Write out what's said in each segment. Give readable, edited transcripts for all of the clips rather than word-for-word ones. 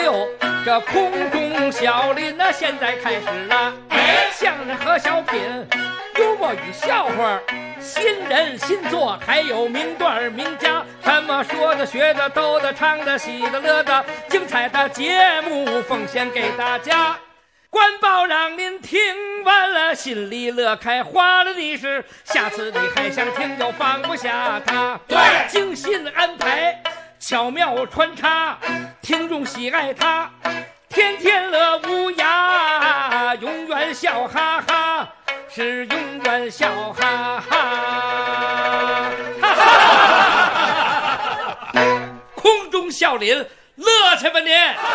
友，这空中小林那现在开始了。相声和小品，幽默与笑话，新人新作，还有名段名家，什么说的学的逗的唱的喜的乐的，精彩的节目奉献给大家。官报让您听完了心里乐开花了的是，下次你还想听就放不下它。 对， 精心安排，巧妙穿插，听众喜爱它，天天乐无涯，永远笑哈哈，是永远笑哈哈，哈哈，空中笑林，乐去吧您！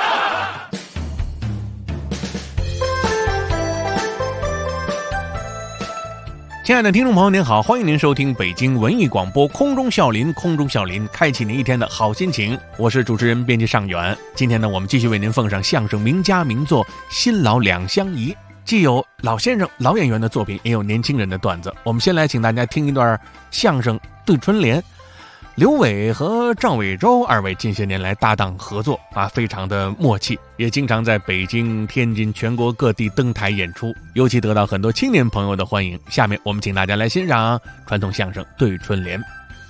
亲爱的听众朋友您好，欢迎您收听北京文艺广播空中笑林，空中笑林开启您一天的好心情，我是主持人编辑尚远。今天呢，我们继续为您奉上相声名家名作新老两相宜，既有老先生老演员的作品，也有年轻人的段子。我们先来请大家听一段相声对春联。刘伟和赵伟洲二位近些年来搭档合作非常的默契，也经常在北京、天津、全国各地登台演出，尤其得到很多青年朋友的欢迎。下面我们请大家来欣赏传统相声对春联。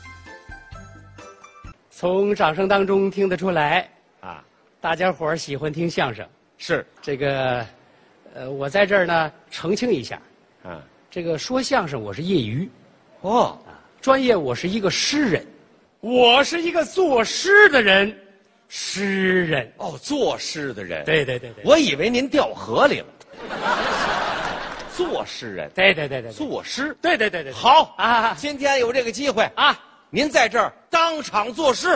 从掌声当中听得出来大家伙儿喜欢听相声。 是这个我在这儿呢澄清一下这个说相声我是业余专业我是一个诗人，我是一个作诗的人，诗人作诗的人。 对， 我以为您掉河里了。作诗人， 对， 作诗， 对， 好今天有这个机会您在这儿当场作诗，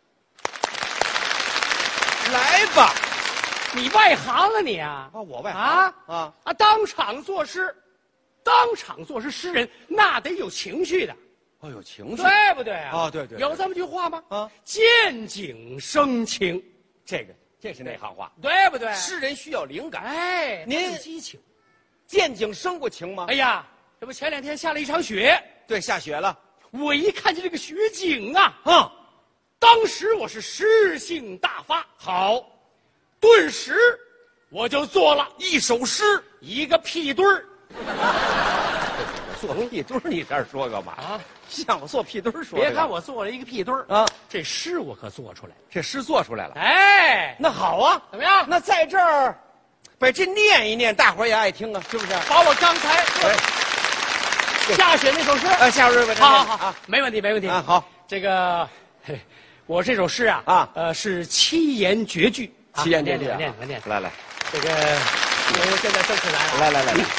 来吧。 你外行啊你我外行当场作诗，当场作诗，诗人那得有情绪的。 有情绪， 对不对对， 有这么句话吗见景生情， 这是内行话， 对不对？ 诗人需要灵感。 您激情， 见景生过情吗？ 哎呀，这不前2天下了一场雪， 对，下雪了。 我一看见这个雪景当时我是诗兴大发，好，顿时我就做了一首诗， 一个屁墩儿。 做屁墩儿，你这儿说个嘛像我做屁墩儿说。 别看我做了一个屁墩儿这诗我可做出来了， 这诗做出来了。 那好怎么样？ 那在这儿把这念一念，大伙儿也爱听是不是？ 把我刚才下雪那首诗下回好，没问题好， 这个我这首诗是7言绝句。 7言绝句念来， 这个我现在正式来了。 来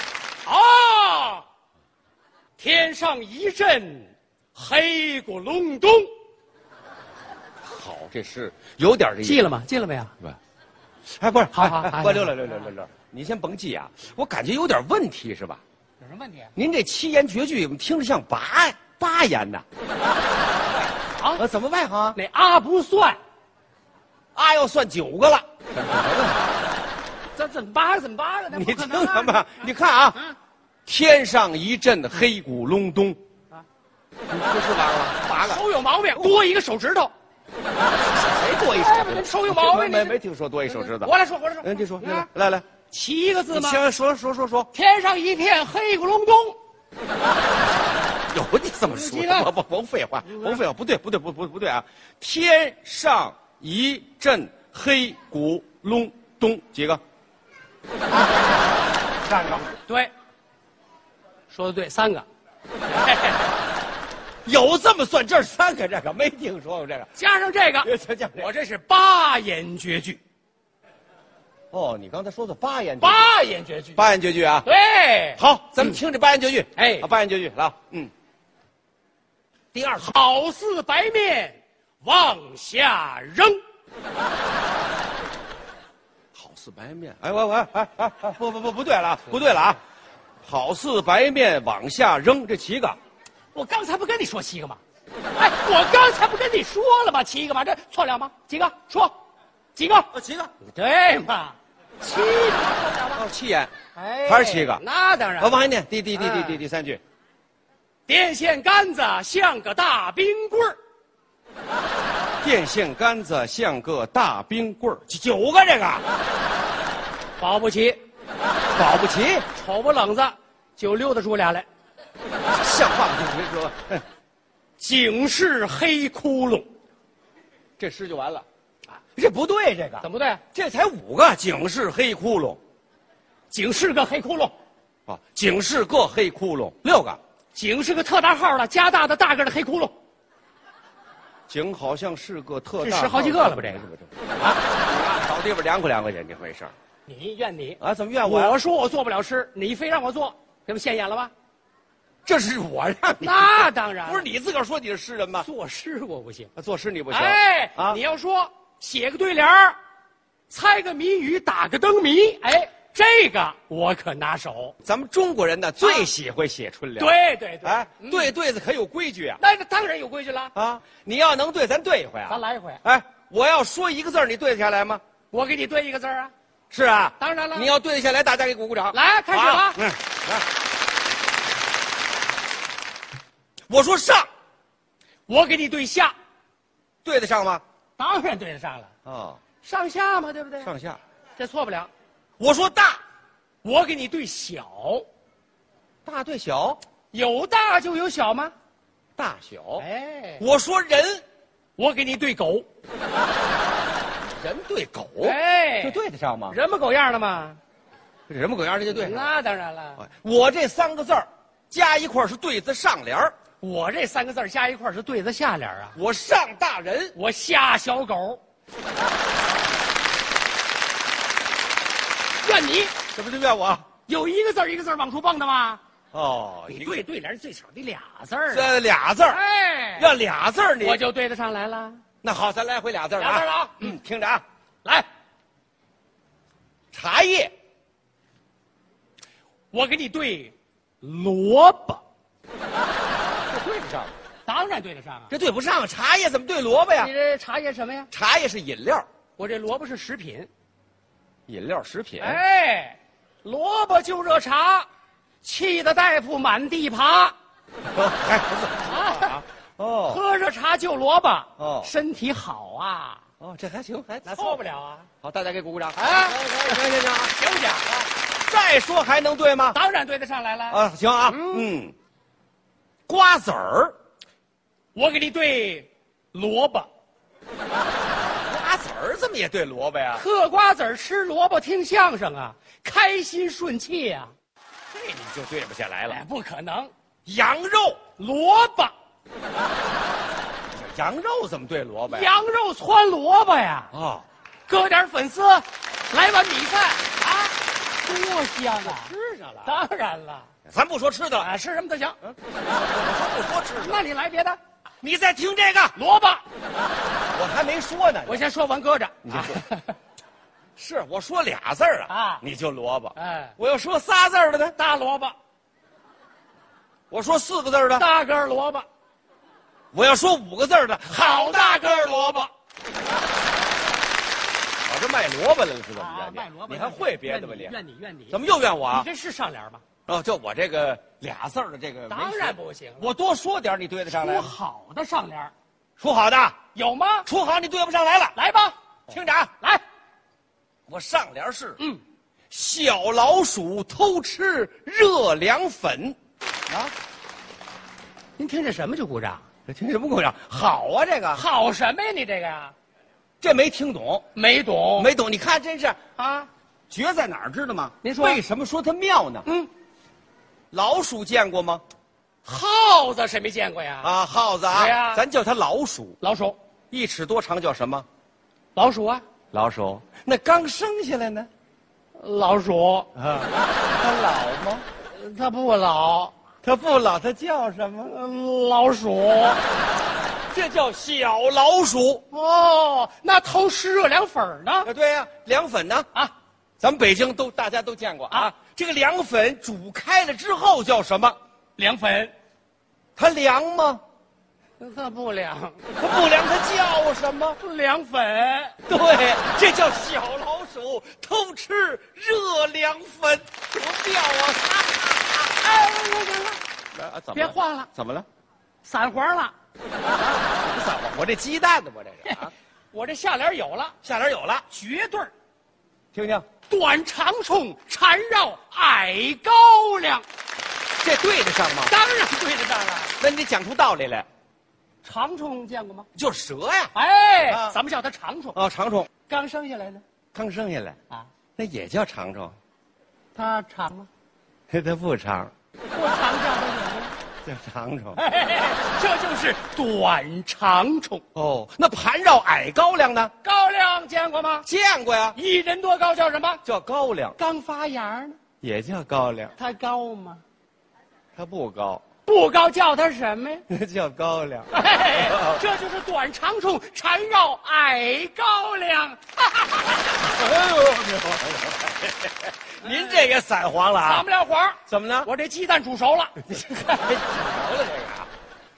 天上一阵黑咕隆咚。 好，这诗有点这意思。 记了吗？记了没有？ 不是， 好， 溜，你先甭记我感觉有点问题是吧？ 有什么问题？ 您这7言绝句听着像八言呢。怎么外行那不算， 要算9个了。 这怎么8个？ 你听什么？你看天上一阵黑咕隆咚这是8个？ 手有毛病，多一个手指头。 谁多一手指头？ 手有毛病。 没听说多一手指头。 我来说。 你说，来 7个字吗？ 行，说。 天上一片黑咕隆咚。 有你这么说？甭废话，不对天上一阵黑咕隆咚，几个？3个。 对，说的对，3个。 有这么算？这是3个，这个没听说过这个。 加上这个，我这是8言绝句。 你刚才说的8言绝句。 8言绝句对， 好，咱们听这8言绝句。8言绝句来。第2， 好似白面往下扔。 好似白面，不对了好似白面往下扔，这7个。 我刚才不跟你说7个吗？我刚才不跟你说了吗？7个吗？这错了吗？几个？说，几个 ？7个。 对嘛？7个。 7言，还是7个？ 那当然。 往下念，第3句。 电线杆子像个大冰棍儿。 电线杆子像个大冰棍儿，9个这个， 保不齐， 保不齐， 瞅不冷子就溜达出俩来。 像话吗？这说， 警示黑窟窿， 这诗就完了，这不对，这个怎么不对？ 这才5个，警示黑窟窿， 警示个黑窟窿， 啊，警示个黑窟窿，6个， 警是个特大号的加大的大个的黑窟窿。 警好像是个特大， 这10好几个了吧？这个啊，找地方2块2块钱，这回事你怨你啊？怎么怨我呀？ 我说我做不了诗，你非让我做，这不现眼了吧？ 这是我让你， 那当然， 不是你自个儿说你是诗人吗？ 作诗我不行， 作诗你不行。 哎， 啊， 你要说写个对联儿，猜个谜语，打个灯谜，哎，这个我可拿手。 咱们中国人呢最喜欢写春联。 对对对， 哎，对对子可有规矩啊。 那当然有规矩了啊，你要能对，咱对一回啊。 咱来一回。 哎，我要说一个字儿，你对得下来吗？ 我给你对一个字儿啊。 是啊， 当然了。 你要对得下来，大家给鼓鼓掌。 来，开始吧。 来。我说上， 我给你对下， 对得上吗？ 当然对得上了。 哦， 上下嘛，对不对？ 上下， 这错不了。 我说大， 我给你对小， 大对小， 有大就有小吗？ 大小。 哎， 我说人， 我给你对狗， 人对狗， 哎， 这对得上吗？ 人模狗样的嘛， 人模狗样这就对上了。 那当然了。 我这3个字儿加一块儿是对子上联儿， 我这3个字加一块是对子下联啊。 我上大人， 我下小狗。怨你， 这不就怨我？ 有一个字一个字往出蹦的吗？ 哦， 你对对联最少得俩字儿。 这俩字儿， 哎， 要俩字儿你我就对得上来了。 那好，咱来回俩字儿俩字啊。 听着啊， 来， 茶叶， 我给你对萝卜， 这对得上， 当然对得上啊。 这对不上，茶叶怎么对萝卜呀你？这茶叶什么呀？ 茶叶是饮料， 我这萝卜是食品。 饮料食品。 哎，萝卜就热茶，气得大夫满地爬。 哎，不是啊，哦喝热茶就萝卜， 哦身体好啊。 哦，这还行，还那错不了啊。 好，大家给鼓鼓掌。 哎， 行， 行讲啊， 再说还能对吗？ 当然对得上来了。 啊，行啊，瓜子儿， 我给你对萝卜， 瓜子儿怎么也对萝卜呀？ 嗑瓜子儿吃萝卜听相声啊，开心顺气呀。 这你就对不下来了。 哎，不可能， 羊肉， 萝卜， 羊肉怎么对萝卜呀？ 羊肉汆萝卜呀。 啊， 搁点粉丝，来碗米饭啊，多香啊！ 吃上了。 当然了， 咱不说吃的了， 啊，吃什么都行。 不说吃的。 那你来别的， 你再听这个， 萝卜， 我还没说呢。 我先说完搁着。 你就说，是我说俩字儿啊你就萝卜。 哎， 我要说仨字儿的呢， 大萝卜， 我说4个字儿的， 大个萝卜， 我要说5个字儿的， 好大个萝卜。 我这卖萝卜来了是怎么着？ 卖萝卜， 你还会别的吗？你怨你， 怎么又怨我啊？ 你这是上联吗？ 哦，就我这个俩字儿的这个， 当然不行。 我多说点儿你对得上来出吗？ 好的上联出好的， 有吗？ 出好你对不上来了。 来吧， 听着啊， 来， 我上联是小老鼠偷吃热凉粉，啊， 您听见什么就鼓掌？ 这听什么鼓掌？好啊，这个好什么呀？你这个呀， 这没听懂， 没懂， 没懂。你看，真是啊？ 绝在哪儿知道吗？ 您说为什么说它妙呢？老鼠见过吗？ 耗子谁没见过呀？ 啊，耗子啊， 对呀咱叫它老鼠。 老鼠， 1尺多长叫什么？ 老鼠啊， 老鼠。那刚生下来呢？ 老鼠， 啊，它老吗？ 它不老， 它不老，它叫什么？ 老鼠。 这叫小老鼠。 哦，那偷吃热凉粉呢？ 啊，对呀，凉粉呢？ 啊， 咱们北京大家都见过啊。 这个凉粉煮开了之后叫什么？ 凉粉， 它凉吗？ 它不凉， 它不凉，它叫什么？ 凉粉。 对，这叫小老鼠偷吃热凉粉，多妙啊！ 哎， 怎么了？ 别晃了， 怎么了？ 散黄了， 我这鸡蛋呢？我这是啊， 我这下联有了， 下联有了， 绝对儿。 听听， 短长虫缠绕矮高粱， 这对得上吗？ 当然对得上了。 那你得讲出道理来。 长虫见过吗？ 就是蛇呀。 哎， 啊咱们叫它长虫。 哦，长虫刚生下来呢， 刚生下来啊， 那也叫长虫， 它长吗？ 它不长， 不长叫它什么？ 叫长虫。 这就是短长虫。 哦，那盘绕矮高粱呢？ 高粱见过吗？ 见过呀， 1人多高叫什么？ 叫高粱， 刚发芽呢。 也叫高粱， 它高吗？ 它不高， 不高叫它什么呀？ 叫高粱。 哎，这就是短长虫缠绕矮高粱。 您这个散黄了啊？ 撒不了谎。 怎么呢？ 我这鸡蛋煮熟了。 煮熟了这个啊。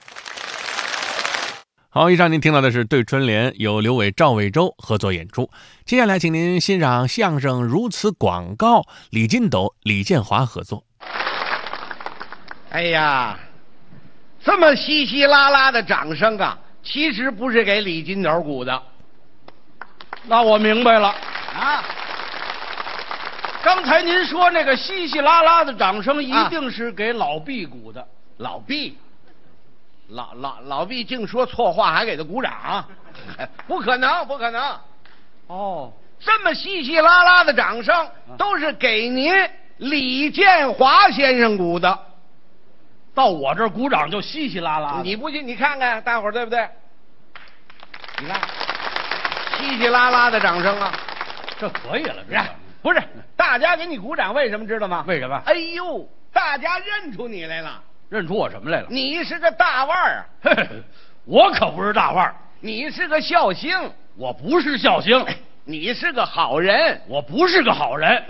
好，以上您听到的是对春联，由刘伟、赵伟洲合作演出。接下来，请您欣赏相声《如此广告》，李金斗、李建华合作。 哎呀，这么稀稀拉拉的掌声啊，其实不是给李金斗鼓的。 那我明白了。 啊， 刚才您说那个稀稀拉拉的掌声，一定是给老毕鼓的。 老毕，老毕净说错话，还给他鼓掌，不可能，不可能。 哦， 这么稀稀拉拉的掌声，都是给您李建华先生鼓的。 到我这儿鼓掌就稀稀拉拉的。 你不信，你看看，大伙儿对不对？你看，稀稀拉拉的掌声啊， 这可以了，这不是大家给你鼓掌，为什么知道吗？ 为什么？ 哎呦，大家认出你来了， 认出我什么来了？ 你是个大腕儿啊！ 我可不是大腕儿， 你是个孝星， 我不是孝星， 你是个好人， 我不是个好人。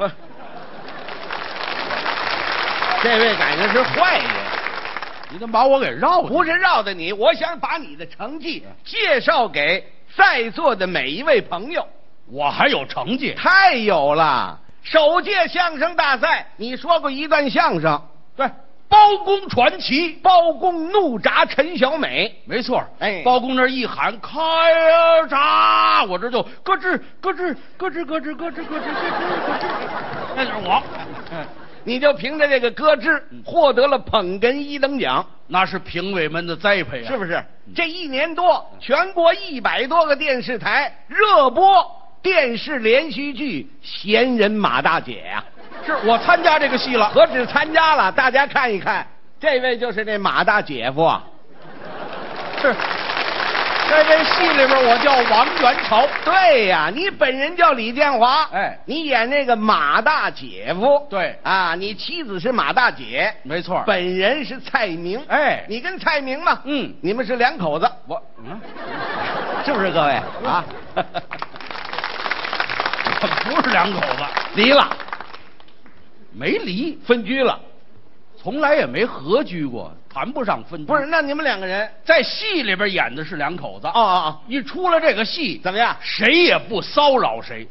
这位感觉是坏人。 你怎么把我给绕了？ 不是绕的你，我想把你的成绩介绍给在座的每一位朋友。 我还有成绩？ 太有了！首届相声大赛，你说过一段相声， 对，包公传奇， 包公怒铡陈小美， 没错。 哎， 包公那一喊开呀闸，我这就咯吱咯吱咯吱咯吱咯吱咯吱咯吱咯吱，那就是我。 你就凭着这个咯吱获得了捧哏1等奖， 那是评委们的栽培啊， 是不是？这1年多，全国100多个电视台热播电视连续剧《闲人马大姐》呀。 是我参加这个戏了， 何止参加了，大家看一看，这位就是那马大姐夫啊。 是。在这戏里边，我叫王元朝。 对呀，你本人叫李建华。 哎， 你演那个马大姐夫。 对啊，你妻子是马大姐， 没错。 本人是蔡明。 哎， 你跟蔡明嘛， 你们是两口子。是不是各位啊？ 不是两口子， 离了， 没离， 分居了， 从来也没合居过。谈不上分居。 不是，那你们2个人在戏里边演的是两口子。 哦， 一出了这个戏， 怎么样？ 谁也不骚扰谁。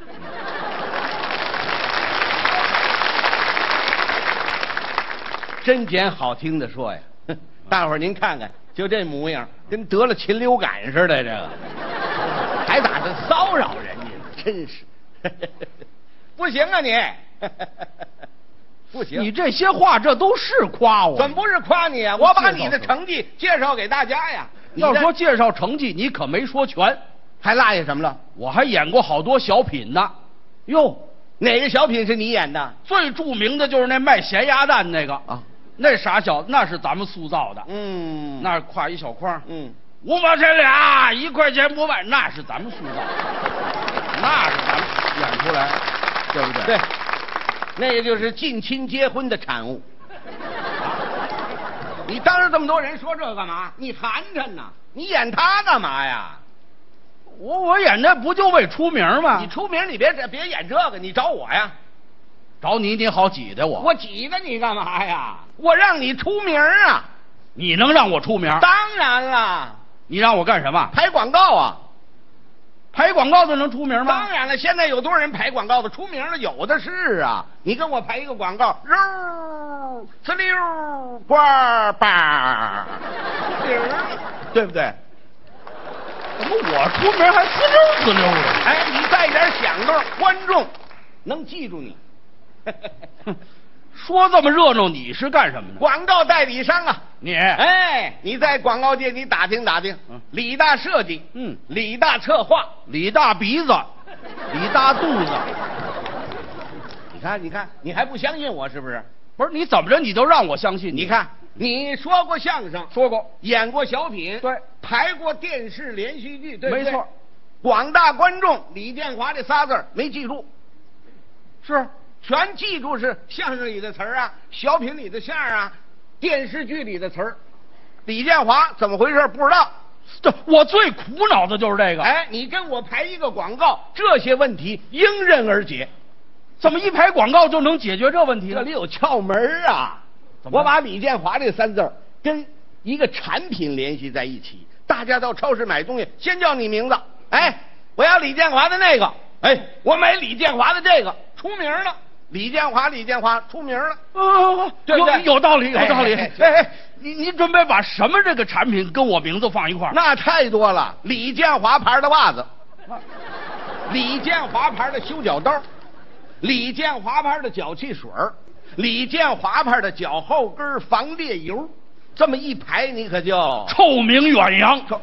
真捡好听的说呀，大伙儿您看看，就这模样，跟得了禽流感似的，这个还打算骚扰人家，真是不行啊你。不行， 你这些话这都是夸我， 怎么不是夸你啊？我把你的成绩介绍给大家呀。 要说介绍成绩，你可没说全， 还落下什么了？ 我还演过好多小品呢。 哟，哪个小品是你演的？ 最著名的就是那卖咸鸭蛋那个啊，那傻小子那是咱们塑造的。那挎一小筐，5毛钱俩，1块钱不卖，那是咱们塑造的，那是咱们演出来，对不对？ 对。那个就是近亲结婚的产物。你当着这么多人说这干嘛？你寒碜呐！你演他干嘛呀？ 我演这不就为出名吗？ 你出名，你别演这个，你找我呀？ 找你，你好挤兑我。 我挤兑你干嘛呀？我让你出名啊！ 你能让我出名？ 当然了。 你让我干什么？ 拍广告啊！ 拍广告就能出名吗？ 当然了，现在有多少人拍广告的出名了？有的是啊！你跟我拍一个广告，肉呲溜呱吧， 对不对？ 怎么我出名还滋溜滋溜的？ 哎，你带点响动，观众能记住你。 说这么热闹，你是干什么的？ 广告代理商啊！ 你哎，你在广告界你打听打听，李大设计，李大策划， 李大鼻子，李大肚子。 你看，你还不相信我是不是？ 不是你怎么着，你就让我相信你看，你说过相声， 说过， 演过小品， 对， 排过电视连续剧，对不对？ 没错。 广大观众李建华这仨字儿没记住， 是全记住是相声里的词儿啊，小品里的相声啊，电视剧里的词儿。李建华怎么回事不知道， 这我最苦恼的就是这个。 哎，你跟我排一个广告，这些问题迎刃而解。 怎么一排广告就能解决这问题呢？ 这里有窍门啊！我把李建华这三字儿跟一个产品联系在一起，大家到超市买东西，先叫你名字。哎，我要李建华的那个。哎，我买李建华的这个，出名了。李建华出名了。对不对？ 有道理，有道理。 哎， 你准备把什么这个产品跟我名字放一块儿？ 那太多了。李建华牌的袜子，李建华牌的修脚刀，李建华牌的脚气水，李建华牌的脚后跟防裂油，这么一排你可就臭名远扬。 臭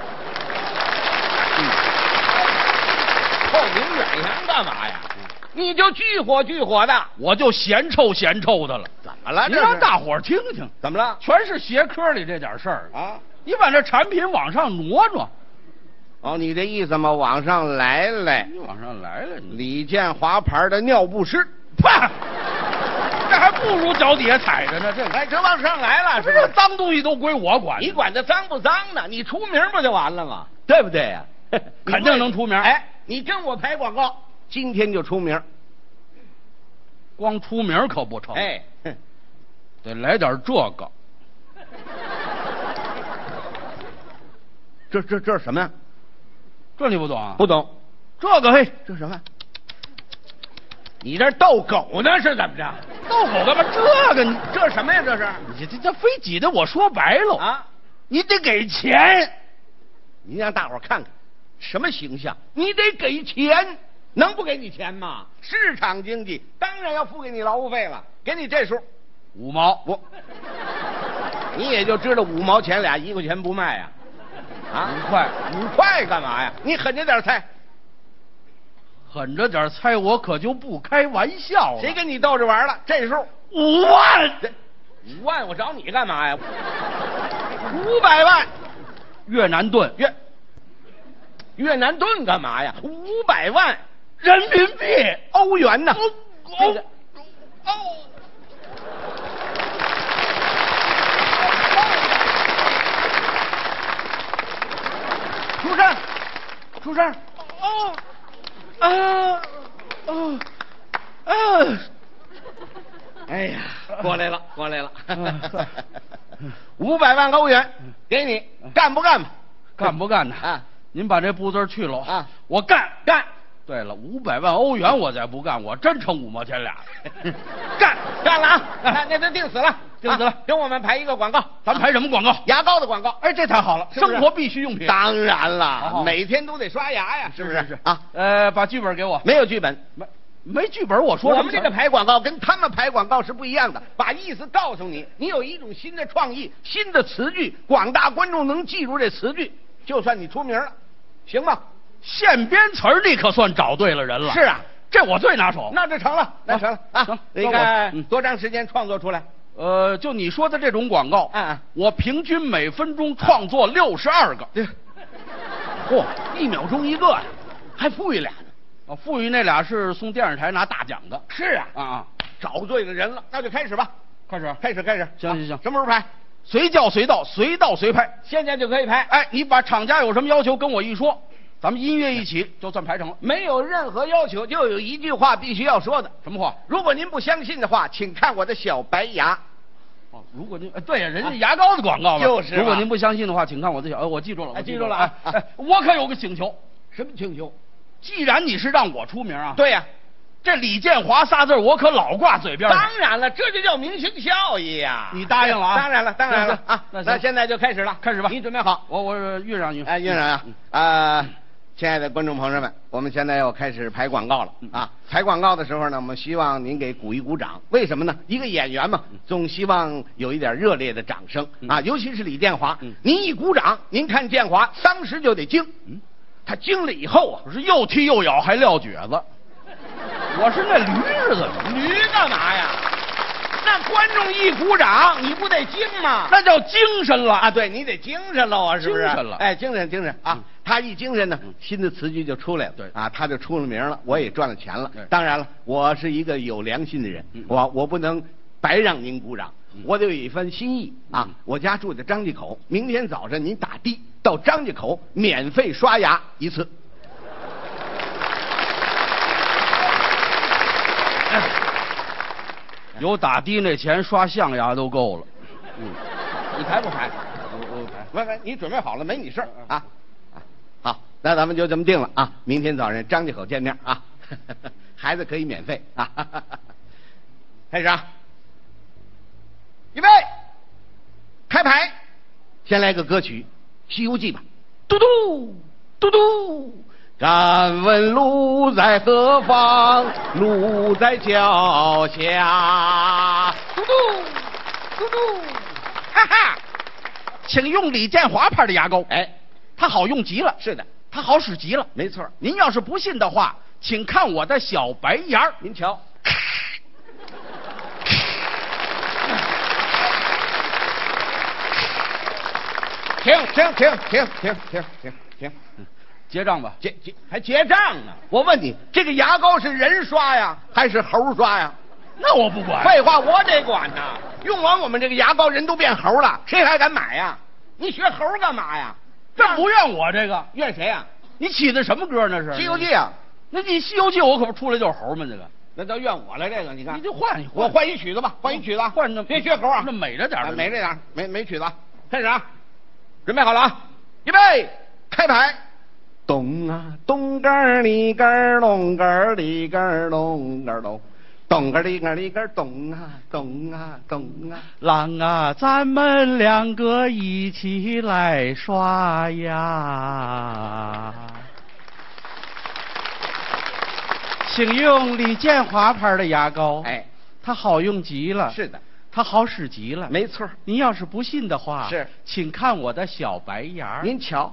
名远扬干嘛呀？你就巨火的， 我就嫌臭的了。 怎么了？ 你让大伙儿听听， 怎么了？ 全是学科里这点事儿啊！ 你把这产品往上挪挪。 哦，你这意思吗？往上来， 你往上来了。 李建华牌的尿不湿， 啪！这还不如脚底下踩着呢。 这往上来了， 是这脏东西都归我管。 你管它脏不脏呢？你出名不就完了吗？对不对呀？ 肯定能出名。 哎，你跟我拍广告，今天就出名。 光出名可不成。 哎， 得来点这个。 这是什么呀？ 这你不懂啊？ 不懂。 这个嘿， 这什么？你这逗狗呢是怎么着？ 逗狗干嘛？这个你这什么呀？这是你这非挤得我说白了啊！ 你得给钱， 你让大伙看看什么形象？你得给钱，能不给你钱吗？市场经济当然要付给你劳务费了，给你这数 5毛， 你也就知道5毛钱俩1块钱不卖呀。啊 ，5 块干嘛呀？你狠着点猜， 狠着点猜，我可就不开玩笑了。 谁跟你逗着玩了？这数 5万 ，5万我找你干嘛呀？500万越南盾， 越南盾干嘛呀？500万人民币， 欧元呢？出声！哎呀，过来了！500万欧元给你，干不干吧？ 干不干呢？ 啊， 您把这不字去了啊！ 我干。对了，500万欧元我再不干，我真成5毛钱俩了。 干了啊！那就定死了。跟我们排一个广告， 咱们排什么广告？ 牙膏的广告。 哎，这太好了，生活必需用品。 当然了，每天都得刷牙呀，是不是？啊， 把剧本给我。 没有剧本， 没剧本，我说我们这个排广告跟他们排广告是不一样的，把意思告诉你，你有一种新的创意、新的词句，广大观众能记住这词句，就算你出名了，行吗？ 现编词儿，你可算找对了人了。 是啊， 这我最拿手。 那就成了，成了啊！你看多长时间创作出来？ 就你说的这种广告，我平均每分钟创作62个。 1秒钟一个呀，还富裕俩呢。 富裕那俩是送电视台拿大奖的。 是啊，找对了人了，那就开始吧。开始。 行。 什么时候拍？ 随叫随到，随到随拍。 现在就可以拍。 哎，你把厂家有什么要求跟我一说，咱们音乐一起就算排成了。 没有任何要求，就有一句话必须要说的。 什么话？ 如果您不相信的话，请看我的小白牙。 如果您对呀，人家牙膏的广告嘛。 就是。 如果您不相信的话，请看我的小我记住了， 记住了啊！ 我可有个请求。 什么请求？ 既然你是让我出名啊， 对呀， 这李建华仨字我可老挂嘴边上。 当然了，这就叫明星效益呀！ 你答应了啊？ 当然了，当然了啊！ 那现在就开始了， 开始吧。 你准备好？ 我酝酿。 哎，酝酿啊！亲爱的观众朋友们，我们现在要开始排广告了啊！排广告的时候呢，我们希望您给鼓一鼓掌。为什么呢？一个演员嘛，总希望有一点热烈的掌声啊！尤其是李建华，您一鼓掌，您看建华当时就得惊，他惊了以后啊， 是又踢又咬还撂蹶子。我是那驴子， 驴干嘛呀？那观众一鼓掌，你不得惊吗？ 那叫精神了啊！对，你得精神了啊，是不是？ 精神了， 哎，精神啊！他一精神呢，新的词句就出来了。 对啊，他就出了名了，我也赚了钱了。当然了，我是一个有良心的人，我不能白让您鼓掌，我得有一番心意啊！我家住在张家口，明天早晨您打的到张家口免费刷牙一次。 有打的那钱刷象牙都够了。 你排不排？ 我排。 喂，你准备好了没？你事啊？好，那咱们就这么定了啊！明天早上张家口见面啊！孩子可以免费啊！开始啊！预备，开排。先来个歌曲《西游记》吧。嘟嘟嘟嘟。敢问路在何方？路在脚下。嘟嘟嘟嘟， 哈哈！请用李建华牌的牙膏， 哎， 它好用极了。 是的， 它好使极了。 没错。 您要是不信的话，请看我的小白牙。 您瞧。停。 结账吧， 还结账呢？我问你，这个牙膏是人刷呀，还是猴刷呀？ 那我不管。 废话，我得管呐！用完我们这个牙膏，人都变猴了，谁还敢买呀？你学猴干嘛呀？ 这不怨我这个， 怨谁呀？ 你起的什么歌那是？ 《西游记》啊？ 那你《西游记》我可不出来就是猴们这个。 那叫怨我了，这个你看。 你就换， 我换一曲子吧，换一曲子， 换那别学猴啊， 那美着点， 美着点，没曲子，开始啊！准备好了啊！预备，开排。咚啊咚个儿里个儿隆个儿里个儿隆个儿隆，咚个里个里个咚啊咚啊咚啊！ 郎啊，咱们两个一起来刷牙。请用李建华牌的牙膏， 哎， 它好用极了。 是的， 它好使极了。 没错。 您要是不信的话， 是， 请看我的小白牙。 您瞧。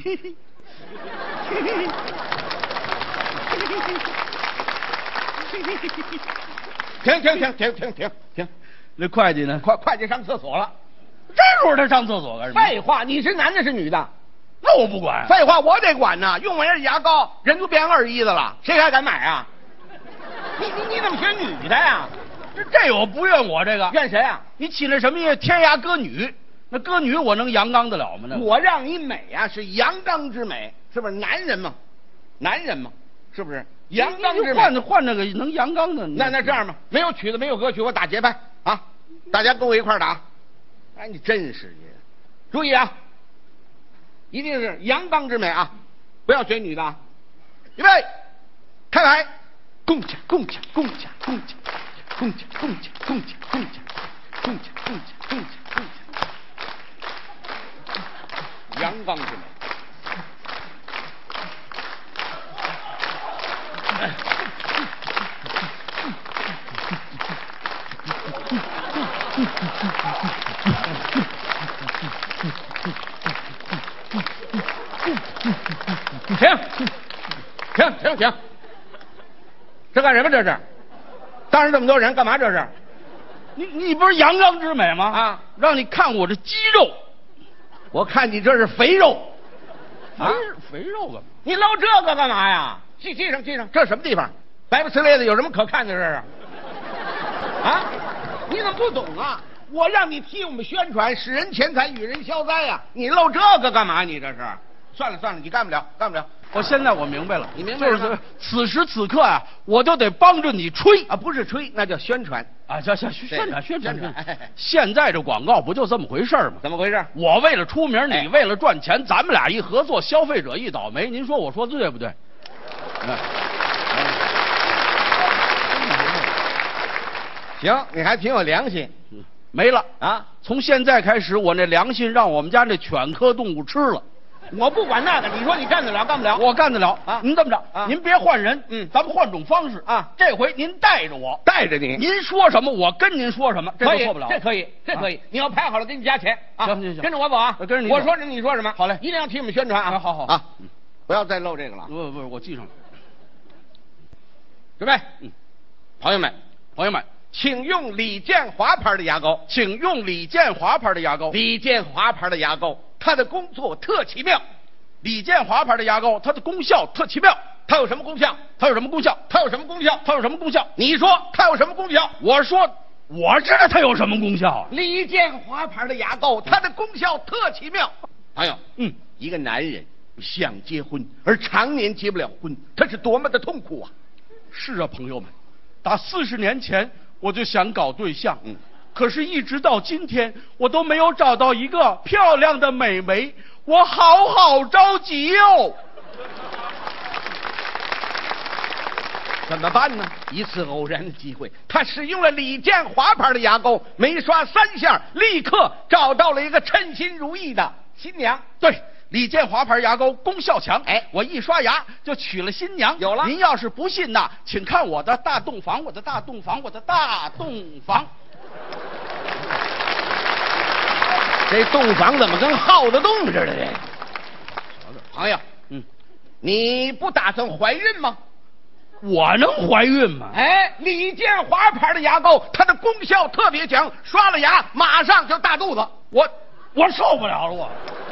停！ 那会计呢？ 会计上厕所了。 这时候他上厕所干什么？ 废话，你是男的是女的？ 那我不管。 废话，我得管呐！用完这牙膏，人都变二一的了，谁还敢买啊？你怎么学女的呀？ 这我不怨我这个， 怨谁啊？ 你起那什么天涯歌女？那歌女我能阳刚得了吗？那我让你美啊，是阳刚之美，是不是？男人嘛，是不是？阳刚之美。 换那个能阳刚的。 那这样吧，没有曲子，没有歌曲，我打节拍啊！大家跟我一块打。哎，你真是你！注意啊，一定是阳刚之美啊，不要学女的啊！预备，开排，共锵，阳刚之美。停！这干什么？这是？当着这么多人干嘛？这是？ 你不是阳刚之美吗？ 啊！ 让你看我这肌肉， 我看你这是肥肉。 啊，肥肉干嘛？ 你露这个干嘛呀？记上，这什么地方？白不呲咧的，有什么可看的？这是？啊？你怎么不懂啊？我让你替我们宣传，使人钱财，与人消灾呀！你露这个干嘛？你这是？算了，你干不了。 现在我明白了， 你明白了？ 就是此时此刻啊，我就得帮着你吹啊，不是吹，那叫宣传啊，叫宣传。现在这广告不就这么回事吗？ 怎么回事？ 我为了出名，你为了赚钱，咱们俩一合作，消费者一倒霉，您说我说对不对？ 行，你还挺有良心。 没了啊！ 从现在开始，我那良心让我们家那犬科动物吃了。 我不管那个，你说你干得了干不了？ 我干得了啊！ 您这么着啊， 您别换人，咱们换种方式啊。 这回您带着我， 带着你， 您说什么我跟您说什么，这可以错不了。 这可以，这可以。你要排好了，给你加钱啊！ 行， 跟着我走啊！ 跟着你， 我说什么你说什么。 好嘞， 一定要替我们宣传啊！ 好啊，不要再漏这个了。 不，我记上了。 准备，朋友们，请用李建华牌的牙膏， 请用李建华牌的牙膏。 李建华牌的牙膏，它的工作特奇妙。 李建华牌的牙膏，它的功效特奇妙。 它有什么功效？ 它有什么功效？ 它有什么功效？ 它有什么功效？ 你说它有什么功效？ 我说我知道它有什么功效。 李建华牌的牙膏，它的功效特奇妙。朋友，一个男人想结婚而常年结不了婚，他是多么的痛苦啊！ 是啊，朋友们，打40年前我就想搞对象，可是一直到今天我都没有找到一个漂亮的美眉，我好着急哟。 怎么办呢？一次偶然的机会，他使用了李建华牌的牙膏，没刷3下，立刻找到了一个称心如意的新娘。 对，李建华牌牙膏功效强， 哎， 我一刷牙就娶了新娘。 有了， 您要是不信呐，请看我的大洞房，我的大洞房，我的大洞房。 这洞房怎么跟耗子洞似的？这朋友，你不打算怀孕吗？ 我能怀孕吗？ 哎，李建华牌的牙膏，它的功效特别强，刷了牙马上就大肚子。 我受不了了，我。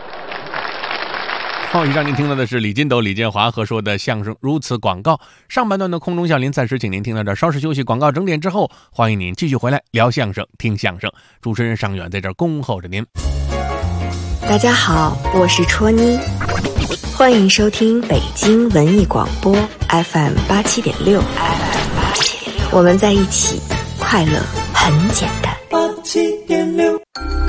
好，以上您听到的是李金斗、李建华合说的相声《如此广告》。上半段的空中笑林暂时请您听到这儿，稍事休息，广告整点之后，欢迎您继续回来聊相声、听相声。主持人尚远在这儿恭候着您。 大家好，我是戳妮，欢迎收听北京文艺广播 FM 87.6。我们在一起，快乐很简单。87.6。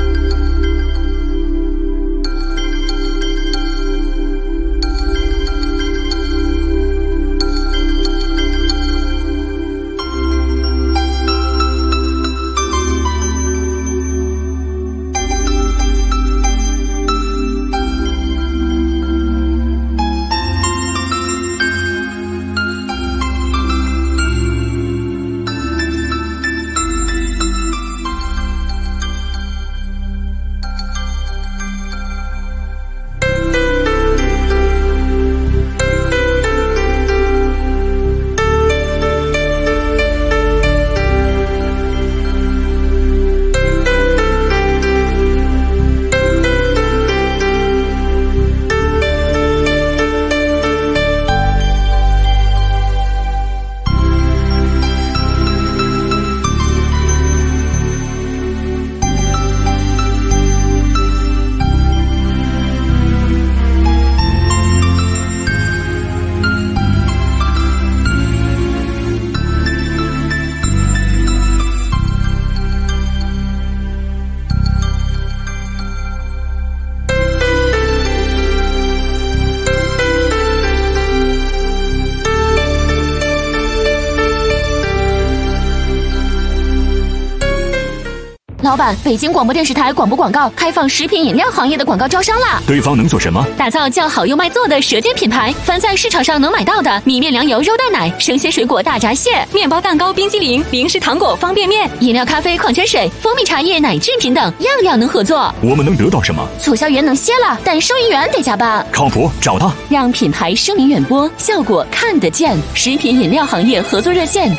老板，北京广播电视台广播广告开放食品饮料行业的广告招商啦！ 对方能做什么？ 打造叫好又卖座的舌尖品牌，凡在市场上能买到的米面粮油肉蛋奶、生鲜水果大闸蟹、面包蛋糕冰激凌、零食糖果方便面、饮料咖啡矿泉水、蜂蜜茶叶奶制品等，样样能合作。 我们能得到什么？ 促销员能歇了，但收银员得加班。 靠谱，找他， 让品牌声名远播，效果看得见。食品饮料行业合作热线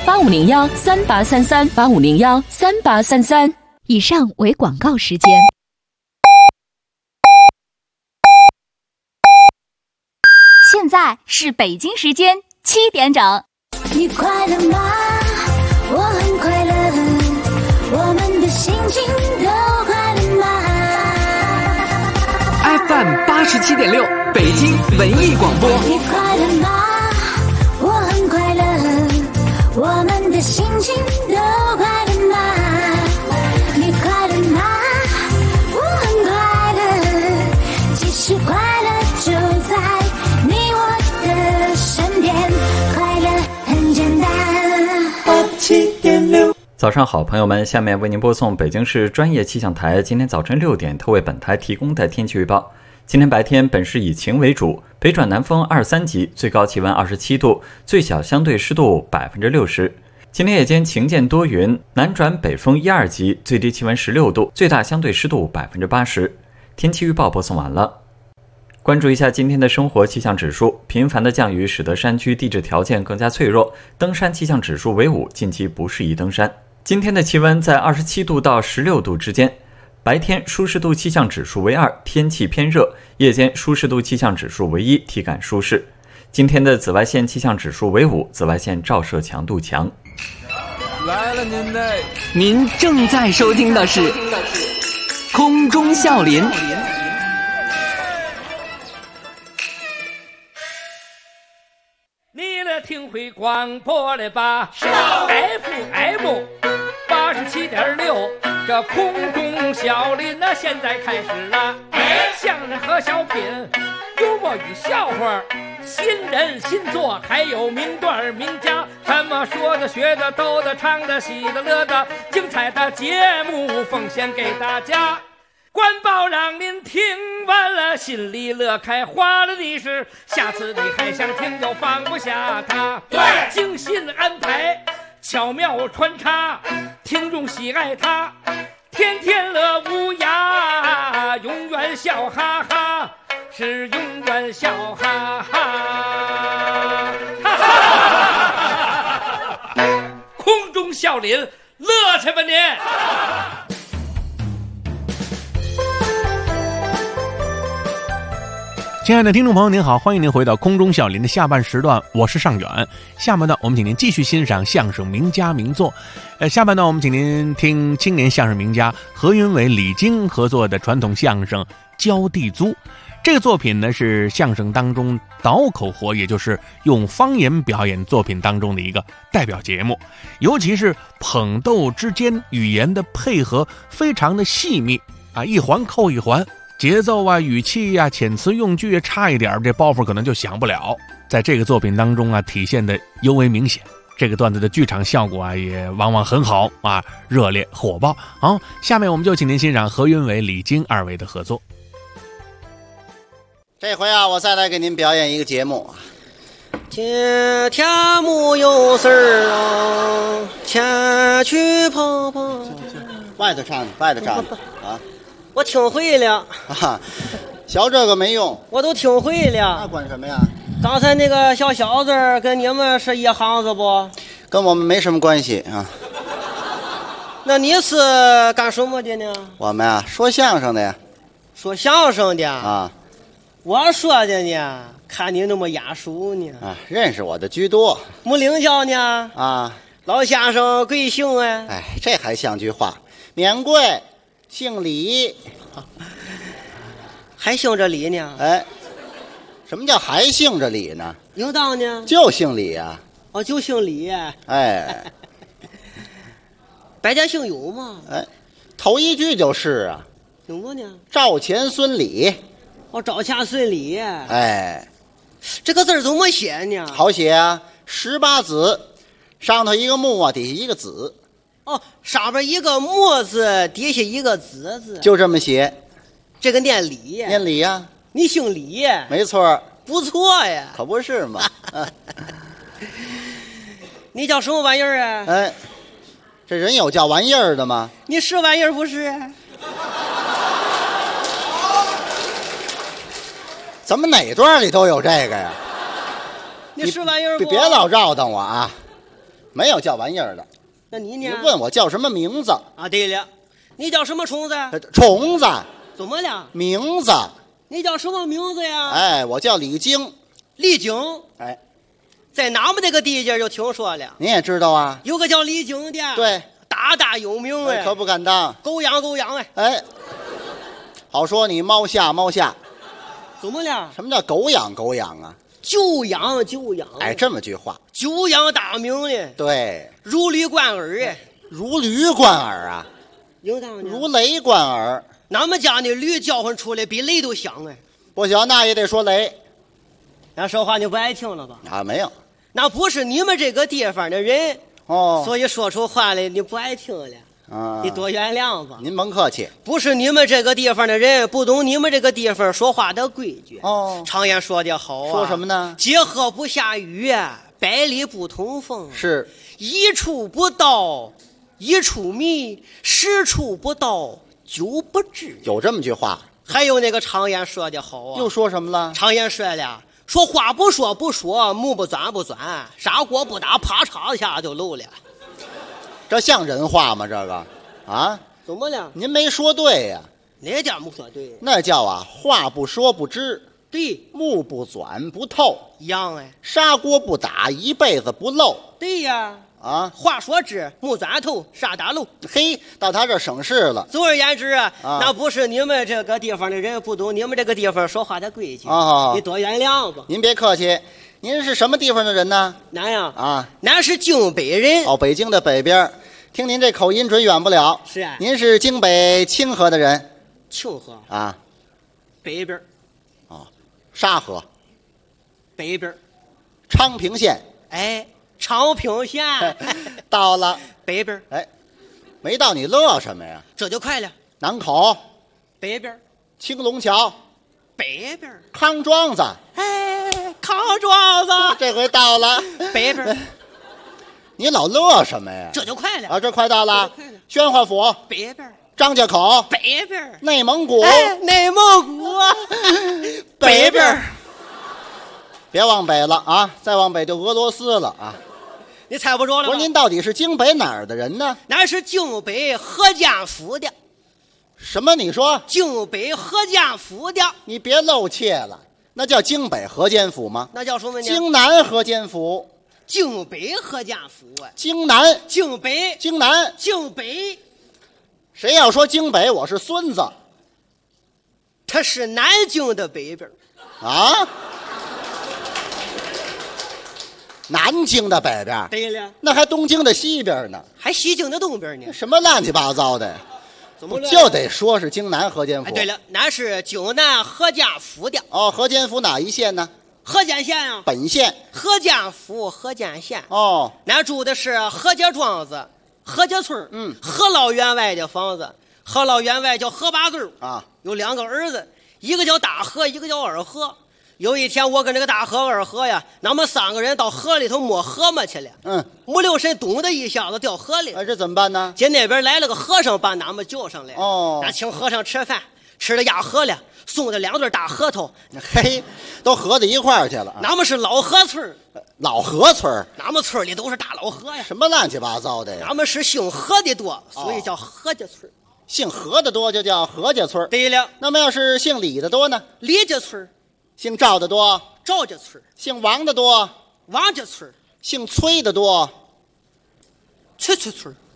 8501-3833，8501-3833。 以上为广告时间。 现在是北京时间7点整。 你快乐吗？我很快乐，我们的心情都快乐吗 ？FM 87.6，北京文艺广播。 你快乐吗？我很快乐，我们的心情都快乐吗？你快乐吗？我很快乐，其实快乐就在你我的身边，快乐很简单。87.6 早上好，朋友们，下面为您播送北京市专业气象台今天早晨6点特为本台提供的天气预报。今天白天本市以晴为主，北转南风2、3级，最高气温27度，最小相对湿度60%。今天夜间晴间多云，南转北风1、2级，最低气温16度，最大相对湿度80%。天气预报播送完了。关注一下今天的生活气象指数，频繁的降雨使得山区地质条件更加脆弱，登山气象指数为5，近期不适宜登山。今天的气温在27度到16度之间，白天舒适度气象指数为2，天气偏热，夜间舒适度气象指数为1，体感舒适。今天的紫外线气象指数为5，紫外线照射强度强。 来了您正在收听的是空中笑林。 你来听会广播了吧？FM 87.6，这空中笑林那现在开始了。相声和小品，幽默与笑话，新人新作，还有名段名家，什么说的学的逗的唱的喜的乐的，精彩的节目奉献给大家。官报让您听完了心里乐开花了的是，下次你还想听就放不下它。对，精心安排，巧妙穿插，听众喜爱它，天天乐无涯，永远笑哈哈，是永远笑哈哈。空中笑林，乐去吧您！ 亲爱的听众朋友您好，欢迎您回到空中笑林的下半时段，我是尚远。下半段我们请您继续欣赏相声名家名作。下半段我们请您听青年相声名家何云伟、李菁合作的传统相声《浇地租》。这个作品呢是相声当中倒口活，也就是用方言表演作品当中的一个代表节目，尤其是捧逗之间语言的配合非常的细密啊，一环扣一环。节奏啊、语气啊、遣词用句差一点，这包袱可能就响不了。在这个作品当中啊，体现的尤为明显。这个段子的剧场效果啊，也往往很好啊，热烈火爆。好，下面我们就请您欣赏何云伟、李菁二位的合作。 这回啊，我再来给您表演一个节目。 今天没有事儿啊，前去跑跑。 外头唱，外头唱啊。 我听会了啊，学这个没用， 我都听会了。 那管什么呀？ 刚才那个小小子跟你们是一行子不？ 跟我们没什么关系啊。 那你是干什么的呢？ 我们啊，说相声的呀。 说相声的啊？ 我说的呢，看你那么眼熟呢。 啊，认识我的居多。 没领教呢？ 啊， 老先生贵姓哎？ 哎，这还像句话，免贵。姓李， 还姓着李呢？ 哎，什么叫还姓着李呢？ 应当呢？ 就姓李啊！ 哦，就姓李。 哎， 百家姓有吗？ 哎，头一句就是啊。 什么呢？ 赵钱孙李。 哦，赵钱孙李。 哎， 这个字怎么写呢？ 好写啊，18字，上头一个木啊，底下一个子。 哦，上边一个木字，底下一个子字， 就这么写。 这个念李， 念李呀？ 你姓李？ 没错， 不错呀。 可不是嘛。 你叫什么玩意儿啊？ 哎，这人有叫玩意儿的吗？ 你是玩意儿不是？ 怎么哪段里都有这个呀？ 你是玩意儿不？ 别老绕腾我啊！没有叫玩意儿的。 那你呢？ 你问我叫什么名字啊？对了，你叫什么虫子？ 虫子。 怎么了？ 名字。 你叫什么名字呀？ 哎，我叫李菁。 李菁。 哎， 在哪么那个地界就听说了。 你也知道啊？ 有个叫李菁的。 对， 大有名哎。 可不敢当。 狗养哎。 哎，好说你猫下。 怎么了？ 什么叫狗养啊？ 久仰。 哎，这么句话。 久仰大名的。 对。 如驴贯耳哎。 如驴贯耳啊？ 应当的。 如雷贯耳。 俺们家那驴叫唤出来比雷都响哎。 不行，那也得说雷。 那说话你不爱听了吧？ 啊，没有。 那不是你们这个地方的人， 哦，所以说出话来你不爱听了。你多原谅吧。 您甭客气， 不是你们这个地方的人不懂你们这个地方说话的规矩。常言说的好啊， 说什么呢？ 结合不下雨，百里不通风。 是， 一处不到，一处迷；十处不到，九不知。 有这么句话。 还有那个常言说的好啊， 又说什么了？ 常言说了，说话不说不说，木不钻不钻，砂锅不打，啪嚓一下就漏了。 这像人话吗？这个，啊？ 怎么了？ 您没说对呀。 哪点没说对？ 那叫啊，话不说不知。 对。 木不钻不透。 一样哎。 砂锅不打，一辈子不漏。 对呀。 啊， 话说知，木钻透，砂打漏。 嘿，到他这省事了。 总而言之那不是你们这个地方的人不懂你们这个地方说话的规矩。你多原谅吧。 您别客气。您是什么地方的人呢？ 南呀。 啊， 南是京北人。 北京的北边。听您这口音准远不了。 是啊。 您是京北清河的人。 清河啊， 北边。 沙河。 北边。 昌平县。 哎，昌平县。 到了。 北边。 哎，没到你乐什么呀？ 这就快了。 南口。 北边。 青龙桥。 北边。 康庄子。 哎，康庄子。 这回到了。 北边。 你老乐什么呀？ 这就快了。 这快到了。宣化府。 北边。 张家口。 北边。 内蒙古。 内蒙古。北边。 别往北了啊！再往北就俄罗斯了啊！ 你猜不着了吗？ 不是您到底是京北哪儿的人呢？ 那是京北河间府的。 什么？你说京北河间府的？ 你别露怯了，那叫京北河间府吗？ 那叫什么呢？ 京南河间府。 京北河间府啊。 京南。 京北。 京南。 京北。 谁要说京北，我是孙子。 他是南京的北边。 啊？南京的北边。 对了。 那还东京的西边呢。 还西京的东边呢。 什么乱七八糟的？ 怎么了？ 就得说是京南河间府。 对了，那是京南河间府的。 河间府哪一县呢？ 河间县啊。 本县。 河间府河间县。 那住的是河家庄子、河家村。河老员外的房子。河老员外叫河八字啊， 有2个儿子，一个叫大河，一个叫二河。有一天，我跟这个大河、二河呀，俺们3个人到河里头摸河嘛去了。木溜神咚的一下子掉河里。 这怎么办呢？ 见那边来了个和尚，把俺们叫上来。俺请和尚吃饭，吃了压河了，送的2对大核桃。 嘿，都合到一块儿去了。 俺们是老河村。 老河村。 俺们村里都是大老河呀。 什么乱七八糟的呀？ 俺们是姓何的多，所以叫何家村。 姓何的多就叫何家村。 对了。 那么要是姓李的多呢？ 李家村。 姓赵的多， 赵家村； 姓王的多， 王家村； 姓崔的多， 崔村；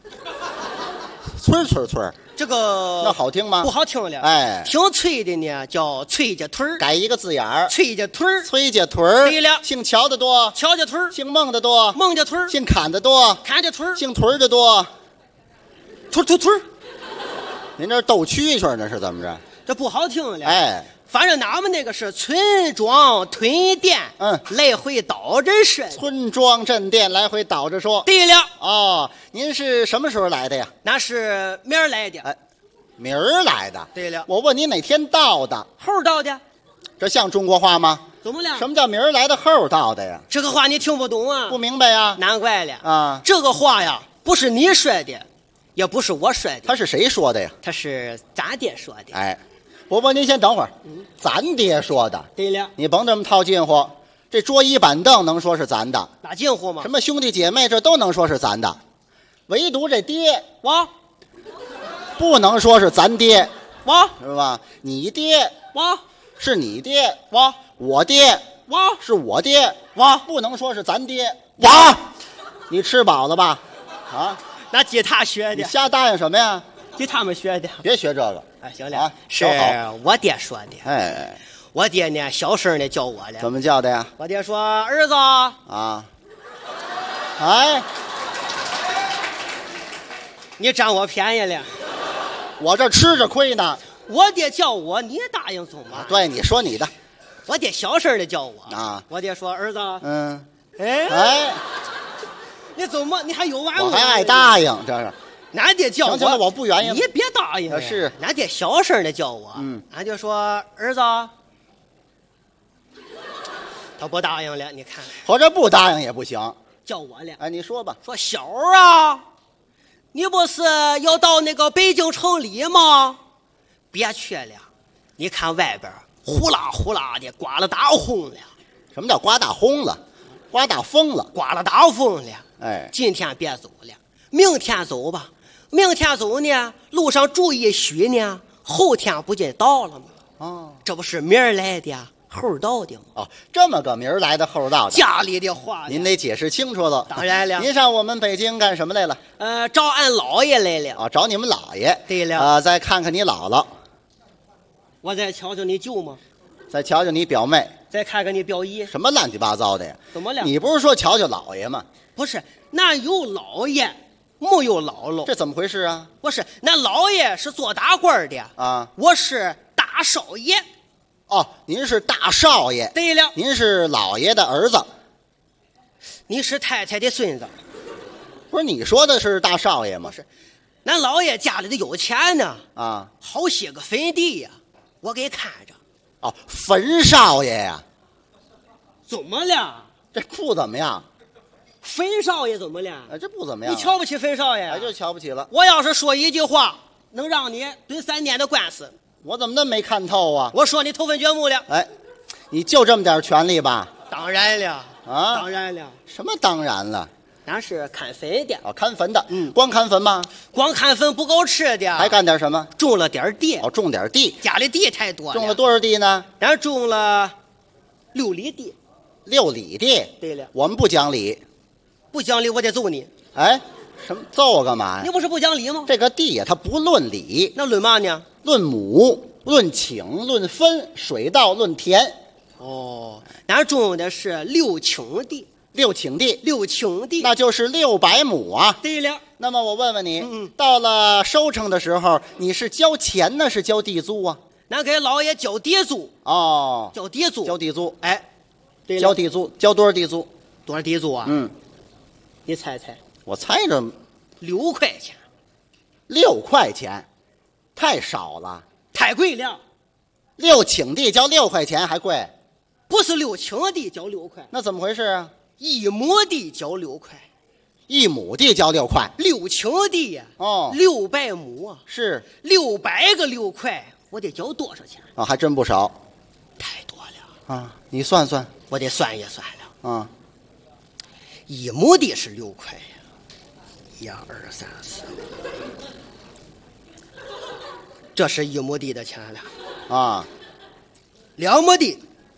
村。 这个那好听吗？ 不好听了。 哎， 姓崔的呢叫崔家屯， 改一个字眼儿， 崔家屯。 崔家屯。 对了。 姓乔的多， 乔家屯； 姓孟的多， 孟家屯； 姓侃的多， 侃家屯； 姓屯的多， 屯。 您这斗蛐蛐呢是怎么着？ 这不好听了。 哎。 反正俺们那个是村庄屯店，来回倒着说。 村庄镇店来回倒着说。 对了。 您是什么时候来的呀？ 那是明儿来的。 明儿来的。 对了。 我问你哪天到的？ 后到的。 这像中国话吗？ 怎么了？ 什么叫明儿来的后到的呀？ 这个话你听不懂啊？ 不明白呀？ 难怪了。这个话呀，不是你说的，也不是我说的。 他是谁说的呀？ 他是咱爹说的。 哎。伯伯，您先等会儿。咱爹说的。 对了。 你甭这么套近乎，这桌椅板凳能说是咱的？ 哪近乎吗？ 什么兄弟姐妹这都能说是咱的，唯独这爹我不能说是咱爹， 我是吧？你爹我是你爹， 我爹我是我爹， 我不能说是咱爹。 我你吃饱了吧？啊？ 那吉他学的。 你瞎答应什么呀？ 吉他们学的。 别学这个。 行了，是我爹说的。 哎， 我爹呢，小声的叫我了。 怎么叫的呀？ 我爹说：“儿子啊，哎， 你占我便宜了， 我这吃着亏呢。” 我爹叫我，你答应走吗？ 对，你说你的。 我爹小声的叫我啊。 我爹说：“儿子， 哎， 你你怎么你还有完没？ 我还爱答应，这是。 俺爹叫我， 行了，我不愿意。 你别答应。 是， 俺爹小声的叫我，俺就说儿子，他不答应了，你看。 或者不答应也不行， 叫我了。 哎，你说吧。 说小儿啊，你不是要到那个北京城里吗？别去了，你看外边呼啦呼啦的刮了大风了。 什么叫刮大风了？刮大风了， 刮了大风了。 哎， 今天别走了，明天走吧。明天走呢，路上注意许呢，后天不就到了吗？ 哦， 这不是明儿来的，后到的吗？ 哦，这么个明儿来的后到的。 家里的话， 您得解释清楚了。 当然了， 您上我们北京干什么来了？ 找俺姥爷来了。 哦，找你们姥爷。 对了。 再看看你姥姥。 我再瞧瞧你舅妈。 再瞧瞧你表妹。 再看看你表姨。 什么乱七八糟的呀？ 怎么了？ 你不是说瞧瞧姥爷吗？ 不是，那有姥爷。没有姥姥， 这怎么回事啊？ 不是，那老爷是做大官的啊， 我是大少爷。 哦，您是大少爷。 对了， 您是老爷的儿子， 你是太太的孙子。 不是你说的是大少爷吗？ 不是，那老爷家里的有钱呢啊， 好些个坟地呀，我给看着。 哦，坟少爷呀？ 怎么了？ 这不怎么样。 坟少爷怎么了？ 这不怎么样。 你瞧不起坟少爷啊？ 就瞧不起了。 我要是说一句话，能让你蹲3年的官司。 我怎么那么没看透啊？ 我说你头分掘墓了。 哎，你就这么点权利吧？ 当然了啊， 当然了。 什么当然了？ 咱是看坟的。 哦，看坟的。光看坟吗？ 光看坟不够吃的。 还干点什么？ 种了点地。 哦，种点地。 家里地太多了。 种了多少地呢？ 咱种了6里地。 6里地。 对了， 我们不讲理。 不讲理，我得揍你！ 哎，什么揍我干嘛呀？ 你不是不讲理吗？ 这个地呀，它不论理， 那论嘛呢？ 论亩、论顷、论分，水稻论田。 哦，咱种的是6顷地 ，6顷地 ，6顷地， 那就是600亩啊。 对了， 那么我问问你，到了收成的时候，你是交钱呢，是交地租啊？ 咱给老爷交地租。 哦， 交地租， 交地租。 哎，对了， 交地租，交多少地租？ 多少地租啊？你猜猜， 我猜着 6块钱 ，6块钱，太少了， 太贵了。 6顷地交6块钱还贵？ 不是6顷地交6块， 那怎么回事啊 ？1亩地交6块 ，1亩地交6块 ，6顷地呀， 哦 ，600亩啊， 是 600个6块，我得交多少钱？ 啊，还真不少， 太多了啊！你算算， 我得算一算了啊。 1亩地是6块呀，1、2、3、4，这是1亩地的钱了啊。 2亩地，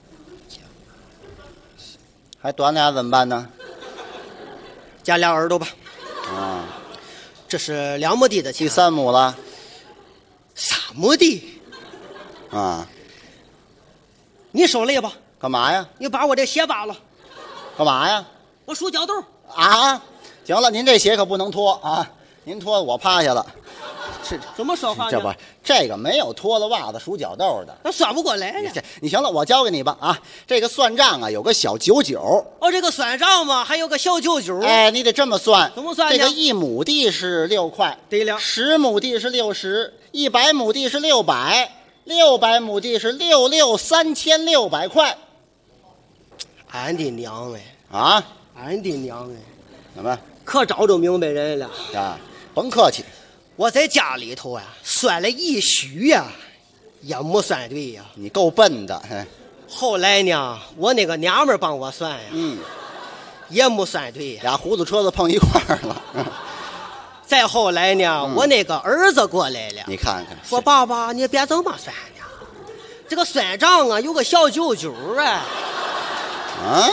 还短俩怎么办呢？ 加俩耳朵吧。 啊， 这是2亩地的钱。 第3亩了。 3亩地。 啊， 你受累吧？ 干嘛呀？ 你把我这鞋扒了。 干嘛呀？ 我数脚豆啊！行了，您这鞋可不能脱啊！您脱我趴下了。是怎么说话呢？ 这不，这个没有脱了袜子数脚豆的， 那算不过来呀。 你行了，我教给你吧啊！这个算账啊，有个小99。 哦，这个算账嘛，还有个小99。 哎，你得这么算。 怎么算呢？ 这个1亩地是6块， 对了。 10亩地是60，100亩地是600，600亩地是663600块。 俺的娘哎！ 啊！ 俺的娘哎！ 怎么？ 可找着明白人了啊！甭客气， 我在家里头啊算了1宿呀，也没算对呀。 你够笨的。 后来呢，我那个娘们帮我算呀，也没算对呀。 俩胡子车子碰一块儿了。 再后来呢，我那个儿子过来了， 你看看， 说爸爸，你别这么算呢，这个算账啊有个小99啊。 啊。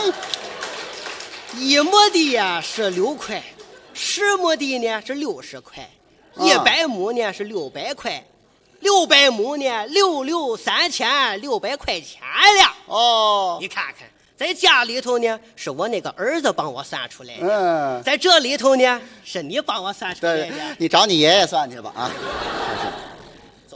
1亩地呀是6块，10亩地呢是60块，100亩呢是600块，600亩呢63600块钱了。 哦， 你看看，在家里头呢是我那个儿子帮我算出来的， 在这里头呢是你帮我算出来的。 你找你爷爷算去吧啊。 总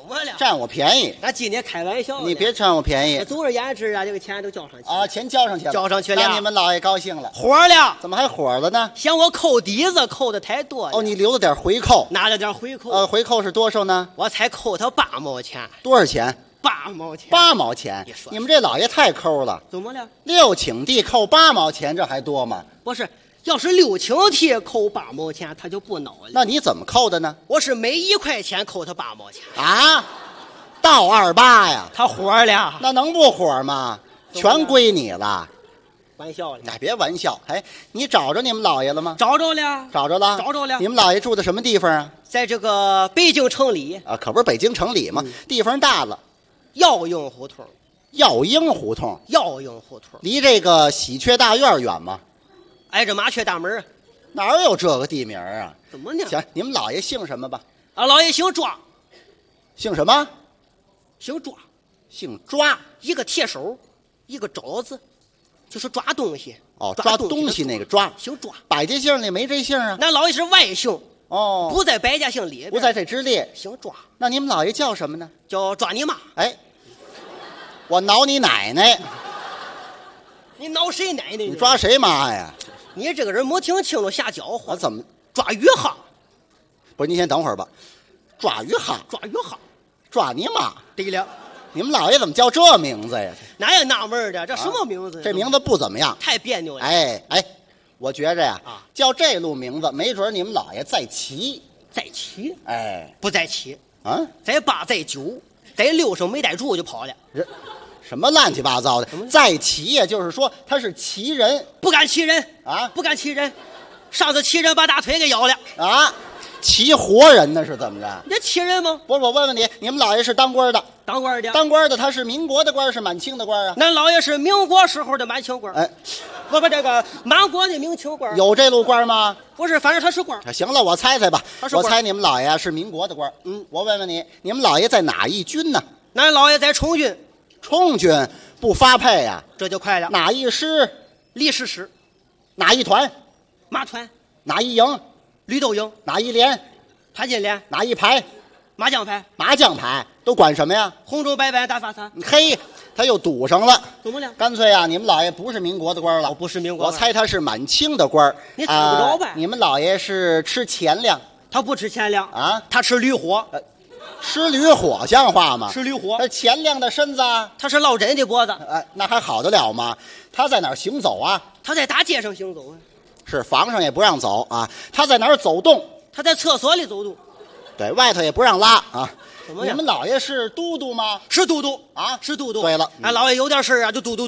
么了？ 占我便宜。 那今天开玩笑， 你别占我便宜。 总而言之啊，这个钱都交上去啊，钱交上去了， 交上去了。 那你们老爷高兴了， 火了？ 怎么还火了呢？ 嫌我扣底子扣的太多了。 哦，你留了点回扣， 拿了点回扣。 回扣是多少呢？ 我才扣他8毛钱。 多少钱 ？8毛钱。 8毛钱？你们这老爷太抠了。 怎么了 ？6顷地扣8毛钱，这还多吗？ 不是。要是6顷地扣8毛钱，他就不恼了。 那你怎么扣的呢？ 我是每1块钱扣他8毛钱啊，到28呀。 他火了， 那能不火吗？全归你了。 玩笑了， 哎，别玩笑。哎，你找着你们老爷了吗？ 找着了， 找着了， 找着了。 你们老爷住的什么地方啊？ 在这个北京城里啊，可不是北京城里吗？地方大了。 耀英胡同。 耀英胡同。 耀英胡同离这个喜鹊大院远吗？ 挨着麻雀大门， 哪有这个地名啊？ 怎么呢？ 行，你们老爷姓什么吧？ 啊，老爷姓抓。 姓什么？ 姓抓。 姓抓， 一个铁手，一个爪子，就是抓东西。 哦，抓东西那个抓， 姓抓。 百家姓里没这姓啊？ 那老爷是外姓。 哦， 不在百家姓里边， 不在这之列， 姓抓。 那你们老爷叫什么呢？ 叫抓你妈。 哎，我挠你奶奶。 你挠谁奶奶？ 你抓谁妈呀？ 你这个人没听清楚，瞎搅和。 我怎么抓鱼哈？ 不是，您先等会儿吧。抓鱼哈， 抓鱼哈， 抓你妈！ 对了， 你们老爷怎么叫这名字呀？ 哪也纳闷的，这什么名字？ 这名字不怎么样， 太别扭了。 哎，我觉着呀，叫这路名字，没准你们老爷在骑， 在骑。 哎， 不在骑啊， 在8，在9，在6上没逮住就跑了。 什么乱七八糟的？在骑呀，就是说他是骑人， 不敢骑人啊， 不敢骑人。上次骑人把大腿给咬了啊，骑活人呢是怎么着？ 你这骑人吗？ 不是，我问问你，你们老爷是当官的？ 当官的， 当官的他是民国的官是满清的官啊？ 咱老爷是民国时候的满清官。 哎， 不，这个满国的明清官有这路官吗？ 不是，反正他是官。 行了，我猜猜吧， 我猜你们老爷是民国的官。我问问你，你们老爷在哪一军呢？ 咱老爷在充军。 充军不发配呀？ 这就快了。 哪一师？ 历史师。 哪一团？ 马团。 哪一营？ 绿豆营。 哪一连？ 潘金莲。 哪一排？ 麻将牌。 麻将牌都管什么呀？ 红中白白大发财。 嘿，他又赌上了。 怎么了？ 干脆啊，你们老爷不是民国的官了。 不是民国。 我猜他是满清的官。 你猜不着呗？ 你们老爷是吃钱粮？ 他不吃钱粮啊， 他吃驴火。 吃驴火像话吗？ 吃驴火。 那钱粮的身子， 他是落枕的脖子。 那还好得了吗？他在哪儿行走啊？ 他在大街上行走啊。 是房上也不让走啊。他在哪儿走动？ 他在厕所里走动。 对外头也不让拉啊。 怎么样？ 你们老爷是都督吗？ 是都督啊， 是都督。 对了， 俺老爷有点事啊，就嘟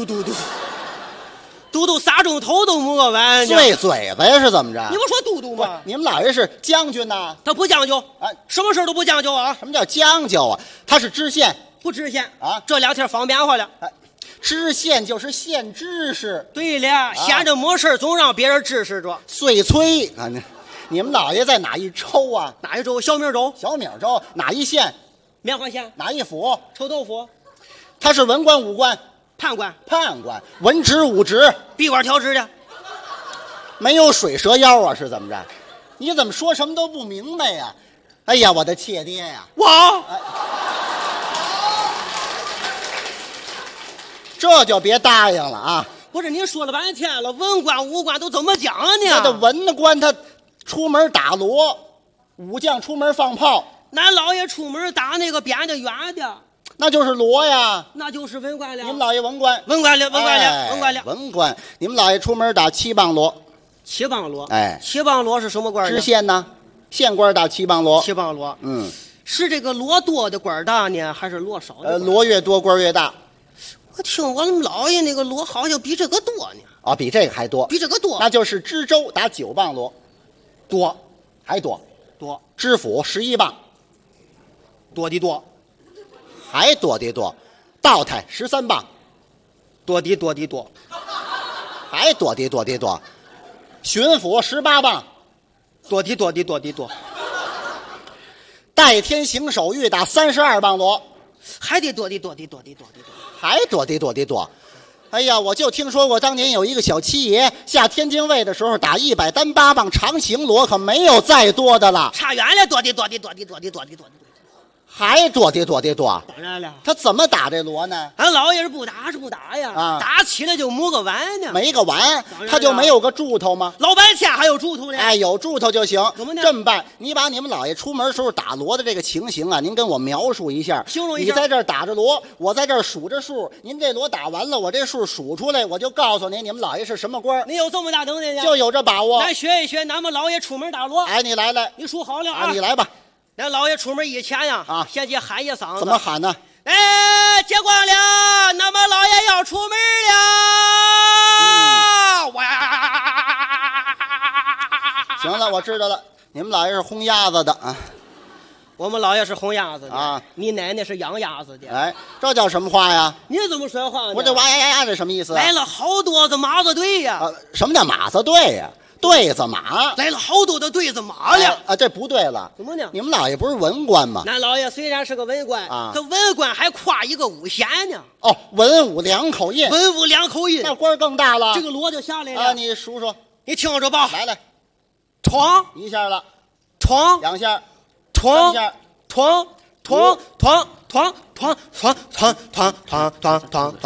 撒钟头都没完。 碎嘴子呀是怎么着？ 你不说都督吗？ 你们老爷是将军呐？ 他不将就啊，什么事都不将就啊。 什么叫将就啊？他是知县， 不知县啊？ 这2天方便化了。 知县就是县知识。 对了，闲着没事总让别人指示着。 碎催啊！你们老爷在哪一州啊？ 哪一州？小米州。 小米州。哪一县？ 棉花县。 哪一府？ 臭豆腐。 他是文官武官？ 判官。 判官。文职武职？ 闭关调职的。 没有水蛇腰啊？是怎么着？你怎么说什么都不明白呀？哎呀，我的妾爹呀！ 我。 这就别答应了啊！ 不是，您说了半天了，文官武官都怎么讲啊？你这文官他出门打锣，武将出门放炮， 咱老爷出门打那个扁的圆的， 那就是锣呀， 那就是文官了。 你们老爷文官， 文官了，文官了，文官了， 文官。你们老爷出门打7棒锣 ，7棒锣， 哎 ，7棒锣是什么官？ 知县呢？县官打7棒锣， 7棒锣， 嗯， 是这个锣多的官大呢，还是锣少的？ 锣越多官越大。 我听我们老爷那个锣好像比这个多呢。 啊，比这个还多， 比这个多， 那就是知州打9棒锣， 多， 还多， 多。 知府11棒， 多的多， 还多的多。道台13棒， 多的多的多， 还多的多的多。巡抚18棒， 多的多的多的多。 代天行守御打32棒锣， 还得多的多的多的多的多， 还多的多的多。哎呀，我就听说过当年有一个小七爷下天津卫的时候打100单8棒长形锣，可没有再多的了。 差远了，多的多的多的多的多的多的。 还多的多的多。 当然了， 他怎么打这锣呢？ 俺老爷是不打是不打呀，打起来就没个碗呢。 没个碗，他就没有个柱头吗？ 老半天还有柱头呢。 哎，有柱头就行。 怎么呢？ 这么办，你把你们老爷出门时候打锣的这个情形啊，您跟我描述一下。 形容一下。 你在这儿打着锣，我在这儿数着数。您这锣打完了，我这数数出来，我就告诉您，你们老爷是什么官。 你有这么大能耐呢？ 就有这把握。 咱学一学，咱们老爷出门打锣。 哎，你来来， 你数好了啊！ 你来吧。 咱老爷出门以前呀，先得喊一嗓子。 怎么喊呢？ 哎，接光了，那么老爷要出门了。哇！ 行了，我知道了，你们老爷是轰鸭子的啊。 我们老爷是轰鸭子的啊， 你奶奶是养鸭子的。 哎，这叫什么话呀？ 你怎么说话呢？ 我这哇呀呀呀，这什么意思？ 来了好多的马子队呀！ 什么叫马子队呀？对子马来了好多的对子马了啊！这不对了， 怎么呢？ 你们老爷不是文官吗？ 咱老爷虽然是个文官啊， 可文官还跨一个五衔呢。 哦，文武两口印， 文武两口印， 那官更大了。 这个锣就下来了啊！你数数， 你听着吧。 来， 哐一下了， 哐两下， 哐三下， 哐哐哐哐哐哐哐哐哐哐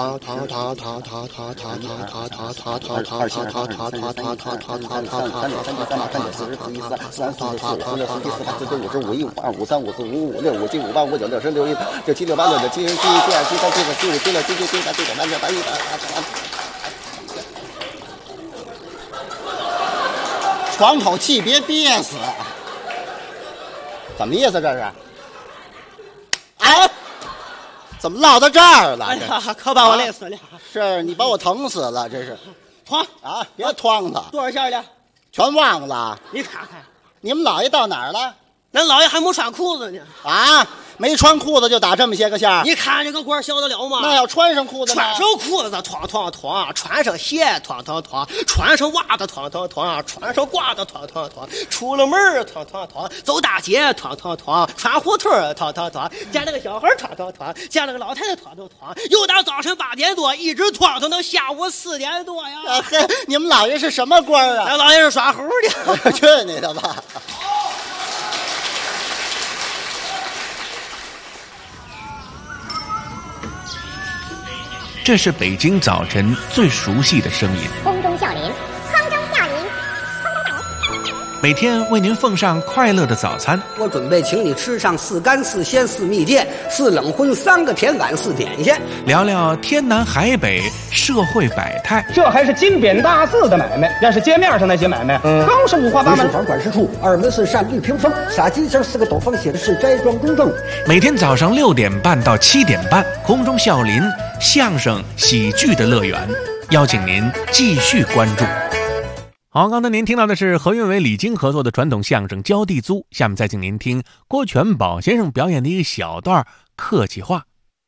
喘口气，别憋死。怎么意思这是？哎，怎么落到这儿了？ 哎呀，可把我累死了！ 是你把我疼死了，这是。 哐啊！别哐他！ 多少下了？ 全忘了。 你看看， 你们老爷到哪儿了？ 咱老爷还没穿裤子呢。 啊！没穿裤子就打这么些个下？ 你看这个官小得了吗？ 那要穿上裤子呢？ 穿上裤子，哐哐哐；穿上鞋，哐哐哐；穿上袜子，哐哐哐；穿上褂子，哐哐哐；出了门，哐哐哐；走大街，哐哐哐；穿胡同，哐哐哐；见了个小孩，哐哐哐；见了个老太太，哐哐哐。又打早晨8点多，一直哐到下午4点多呀！ 啊嘿，你们老爷是什么官啊？ 咱老爷是耍猴的。 去你的吧！ 这是北京早晨最熟悉的声音。 空中笑林，空中笑林， 每天为您奉上快乐的早餐。 我准备请你吃上4干4鲜4蜜饯4冷荤3个甜碗4点心， 聊聊天南海北社会百态。 这还是金匾大字的买卖，要是街面上那些买卖，更是五花八门。 一是房管事处，2门是扇绿屏风，傻鸡上4个斗方写的是斋庄公正。 每天早上6点半到7点半，空中笑林相声喜剧的乐园，邀请您继续关注。好，刚才您听到的是何云伟、李菁合作的传统相声《浇地租》，下面再请您听郭全宝先生表演的一个小段客气话。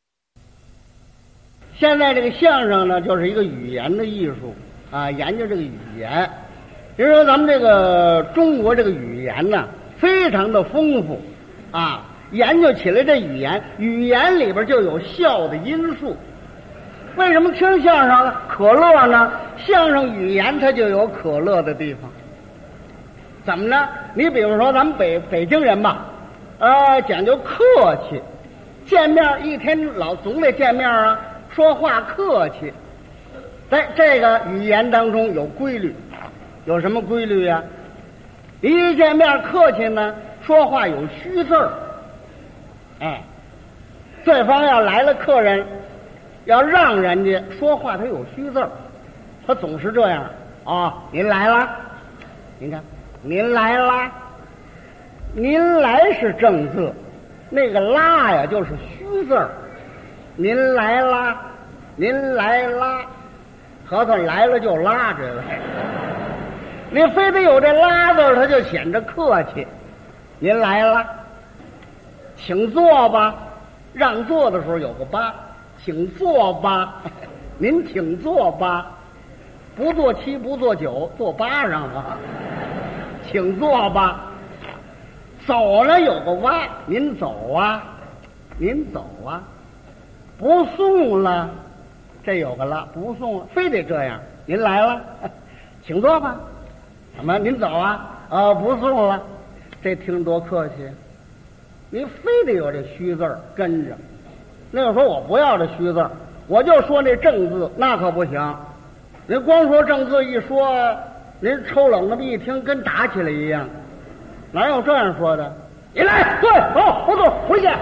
现在这个相声呢，就是一个语言的艺术啊，研究这个语言。比如说咱们这个中国这个语言呢，非常的丰富啊，研究起来这语言里边就有笑的因素。为什么听相声可乐呢？相声语言它就有可乐的地方。怎么呢？你比如说咱们北京人吧，讲究客气，见面一天总得见面啊，说话客气。在这个语言当中有规律，有什么规律呀？一见面客气呢，说话有虚字儿。哎，对方要来了客人，要让人家说话，他有虚字儿，他总是这样啊。您来啦，您看，您来啦，您来是正字，那个拉呀就是虚字儿。您来啦，您来啦，合算来了就拉这位，你非得有这拉字，他就显着客气。您来啦，请坐吧，让座的时候有个八。请坐吧，您请坐吧，不坐7不坐9，坐8上啊。请坐吧，走了有个哇，您走啊，您走啊，不送了，这有个拉，不送了，非得这样。您来了，请坐吧，怎么您走啊？不送了，这听多客气。 你非得有这虚字跟着。那个时候我不要这虚字，我就说那正字，那可不行。您光说正字一说，您抽冷子一听跟打起来一样，哪有这样说的？你来，对，好，我走，回去。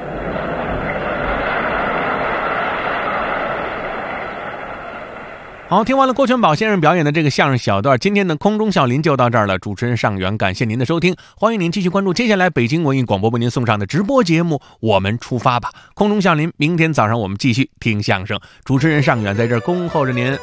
好，听完了郭全宝先生表演的这个相声小段，今天的空中笑林就到这儿了。主持人尚远，感谢您的收听，欢迎您继续关注接下来北京文艺广播为您送上的直播节目《我们出发吧》。空中笑林，明天早上我们继续听相声。主持人尚远在这儿恭候着您。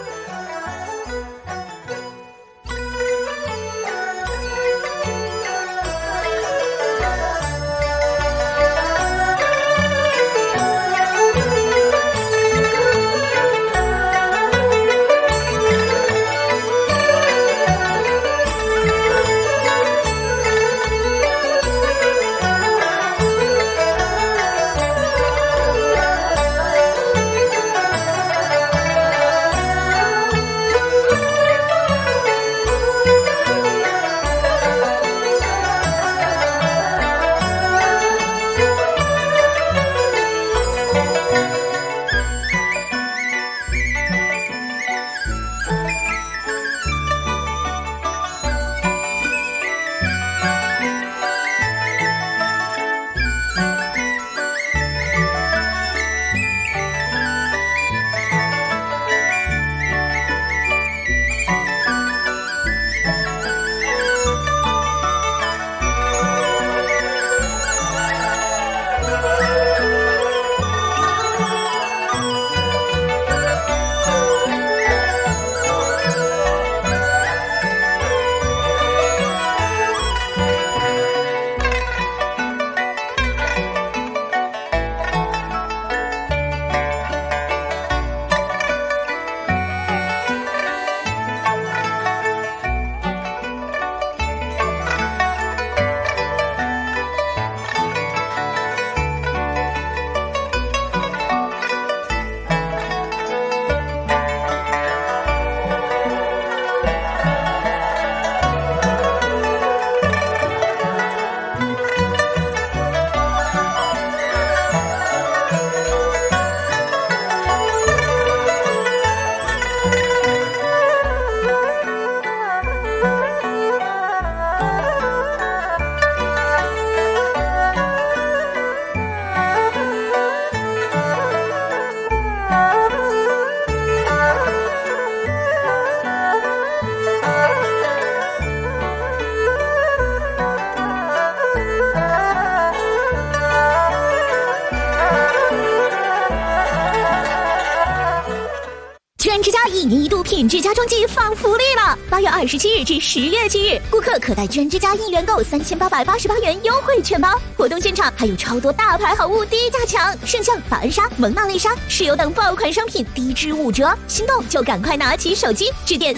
1年1度品质家装季放福利了！8月27日至10月7日，顾客可带全之家1元购3888元优惠券包。活动现场还有超多大牌好物低价抢，圣象、法恩莎、蒙娜丽莎、石油等爆款商品低至5折，心动就赶快拿起手机致电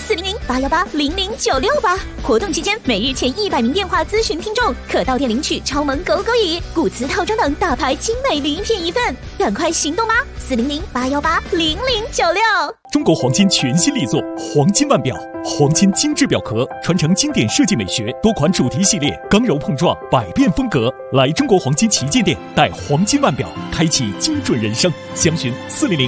400-818-0096吧。活动期间，每日前100名电话咨询听众可到店领取超萌狗狗椅、古瓷套装等大牌精美礼品1份，赶快行动吧！400-818-0096。 中国黄金全新力作黄金腕表，黄金精致表壳传承经典设计美学，多款主题系列刚柔碰撞，百变风格。来中国黄金旗舰店带黄金腕表，开启精准人生。详询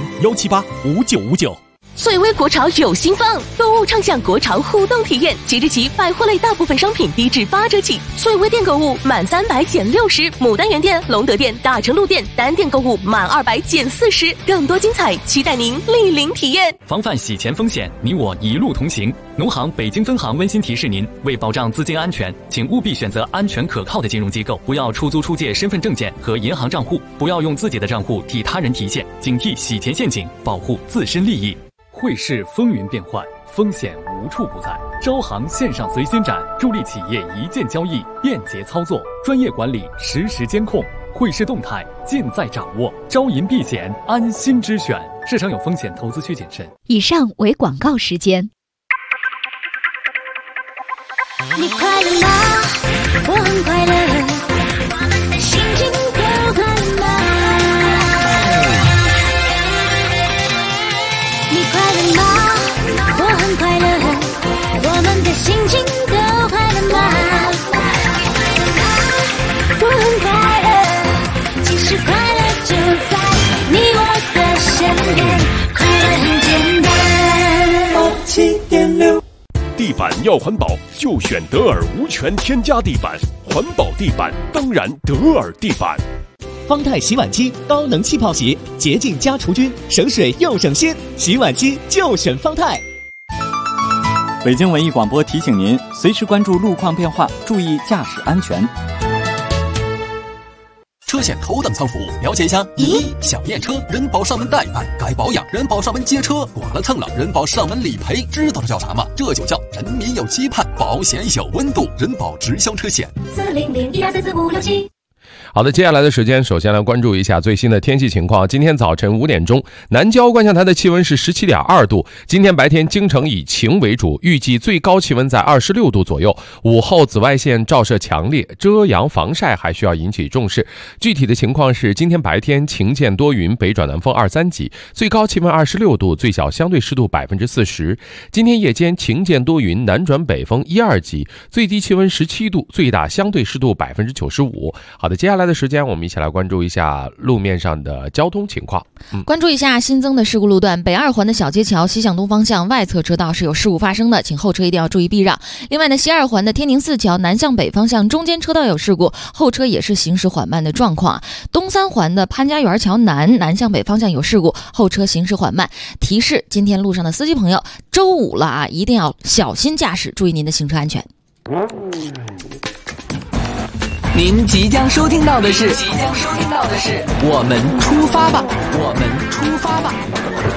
400-178-5959。 翠微国潮有新风，购物畅享国潮互动体验。即日起，百货类大部分商品低至8折起。翠微店购物满300减60，牡丹园店、龙德店、大成路店单店购物满200减40，更多精彩，期待您莅临体验。 防范洗钱风险，你我一路同行。农行北京分行温馨提示您：为保障资金安全，请务必选择安全可靠的金融机构，不要出租出借身份证件和银行账户，不要用自己的账户替他人提现，警惕洗钱陷阱，保护自身利益。汇市风云变幻，风险无处不在。招行线上随心展，助力企业一键交易，便捷操作，专业管理，实时监控，汇市动态尽在掌握。招银避险，安心之选。市场有风险，投资需谨慎。 以上为广告时间。 你快乐吗？我很快乐，我们的心情都快乐吗？你快乐吗？我很快乐，我们的心情都快乐吗？我很快乐。 板要环保，就选德尔无醛添加地板，环保地板当然德尔地板。 方太洗碗机高能气泡洗，洁净加除菌，省水又省心，洗碗机就选方太。 北京文艺广播提醒您，随时关注路况变化，注意驾驶安全。 车险头等舱服务，了解一下。1. 小验车，人保上门代办；该保养，人保上门接车；剐了蹭了，人保上门理赔。知道这叫啥吗？这就叫人民有期盼，保险有温度。人保直销车险。40012445667。 好的，接下来的时间，首先来关注一下最新的天气情况。今天早晨5点钟，南郊观象台的气温是17.2度。今天白天京城以晴为主，预计最高气温在26度左右。午后紫外线照射强烈，遮阳防晒还需要引起重视。具体的情况是，今天白天晴见多云，北转南风2、3级，最高气温26度，最小相对湿度40%。今天夜间晴见多云，南转北风1、2级，最低气温17度，最大相对湿度95%。好的，接下来的时间，我们一起来关注一下路面上的交通情况。 关注一下新增的事故路段，北2环的小街桥西向东方向外侧车道是有事故发生的，请后车一定要注意避让。另外呢，西2环的天宁寺桥南向北方向中间车道有事故，后车也是行驶缓慢的状况。东3环的潘家园桥南向北方向有事故，后车行驶缓慢。提示今天路上的司机朋友，周五了啊，一定要小心驾驶，注意您的行车安全。 您即将收听到的是我们出发吧，我们出发吧。